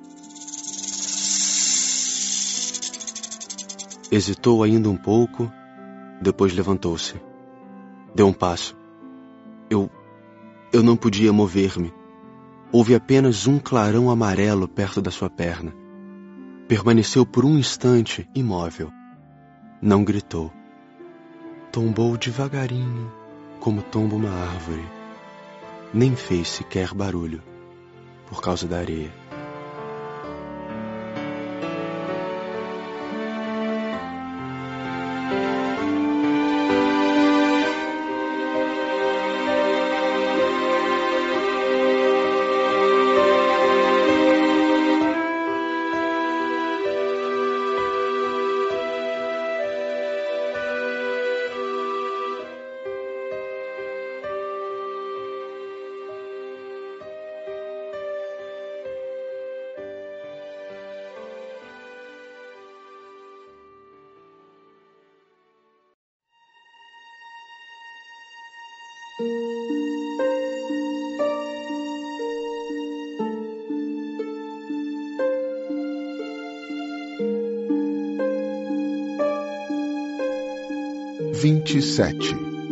Hesitou ainda um pouco, depois levantou-se. Deu um passo. Eu... eu não podia mover-me. Houve apenas um clarão amarelo perto da sua perna. Permaneceu por um instante imóvel. Não gritou. Tombou devagarinho, como tomba uma árvore. Nem fez sequer barulho, por causa da areia. Vinte e sete.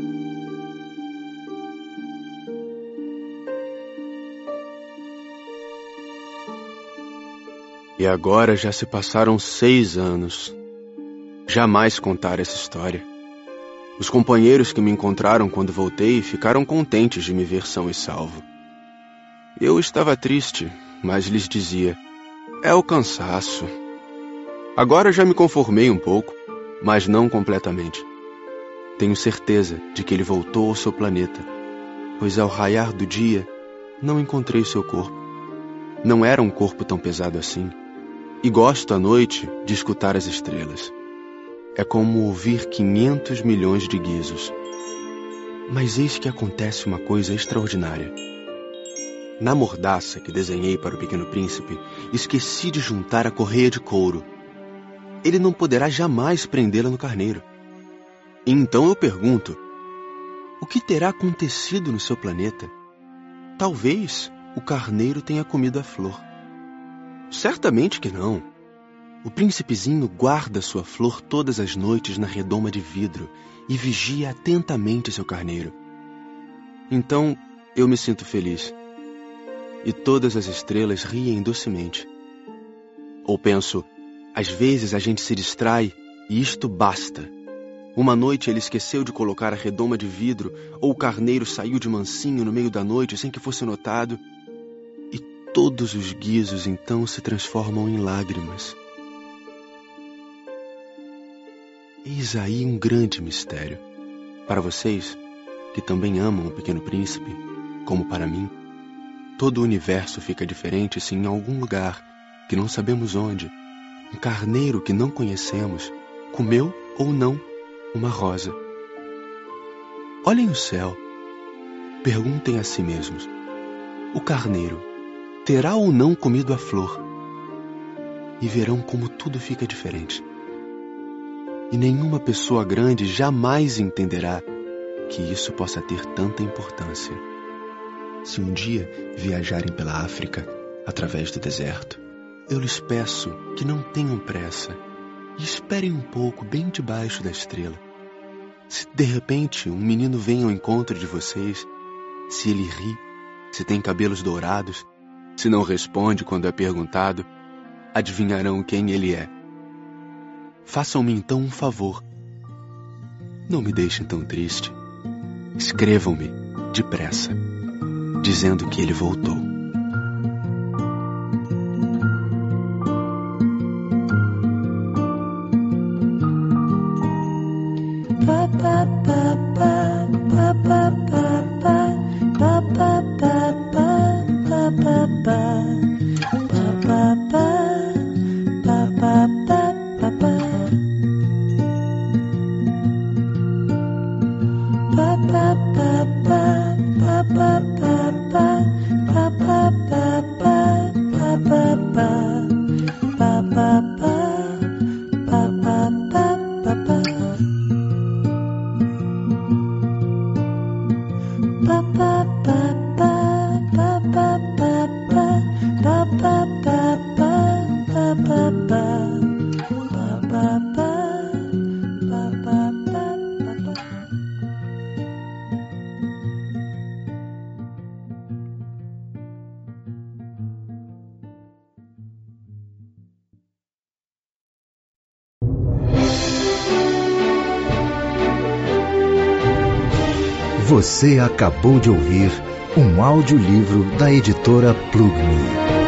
E agora já se passaram seis anos. Jamais contar essa história. Os companheiros que me encontraram quando voltei ficaram contentes de me ver são e salvo. Eu estava triste, mas lhes dizia: é o cansaço. Agora já me conformei um pouco, mas não completamente. Tenho certeza de que ele voltou ao seu planeta, pois ao raiar do dia não encontrei seu corpo. Não era um corpo tão pesado assim. E gosto à noite de escutar as estrelas. É como ouvir quinhentos milhões de guizos. Mas eis que acontece uma coisa extraordinária. Na mordaça que desenhei para o Pequeno Príncipe, esqueci de juntar a correia de couro. Ele não poderá jamais prendê-la no carneiro. E então eu pergunto: o que terá acontecido no seu planeta? Talvez o carneiro tenha comido a flor. Certamente que não. O príncipezinho guarda sua flor todas as noites na redoma de vidro e vigia atentamente seu carneiro. Então eu me sinto feliz. E todas as estrelas riem docemente. Ou penso: às vezes a gente se distrai e isto basta. Uma noite ele esqueceu de colocar a redoma de vidro, ou o carneiro saiu de mansinho no meio da noite sem que fosse notado, e todos os guizos então se transformam em lágrimas. Eis aí um grande mistério. Para vocês, que também amam o Pequeno Príncipe, como para mim, todo o universo fica diferente se em algum lugar, que não sabemos onde, um carneiro que não conhecemos, comeu ou não uma rosa. Olhem o céu. Perguntem a si mesmos: o carneiro terá ou não comido a flor? E verão como tudo fica diferente. E nenhuma pessoa grande jamais entenderá que isso possa ter tanta importância. Se um dia viajarem pela África, através do deserto, eu lhes peço que não tenham pressa e esperem um pouco bem debaixo da estrela. Se de repente um menino vem ao encontro de vocês, se ele ri, se tem cabelos dourados, se não responde quando é perguntado, adivinharão quem ele é. Façam-me então um favor. Não me deixem tão triste. Escrevam-me depressa, dizendo que ele voltou. Você acabou de ouvir um audiolivro da editora Plugme.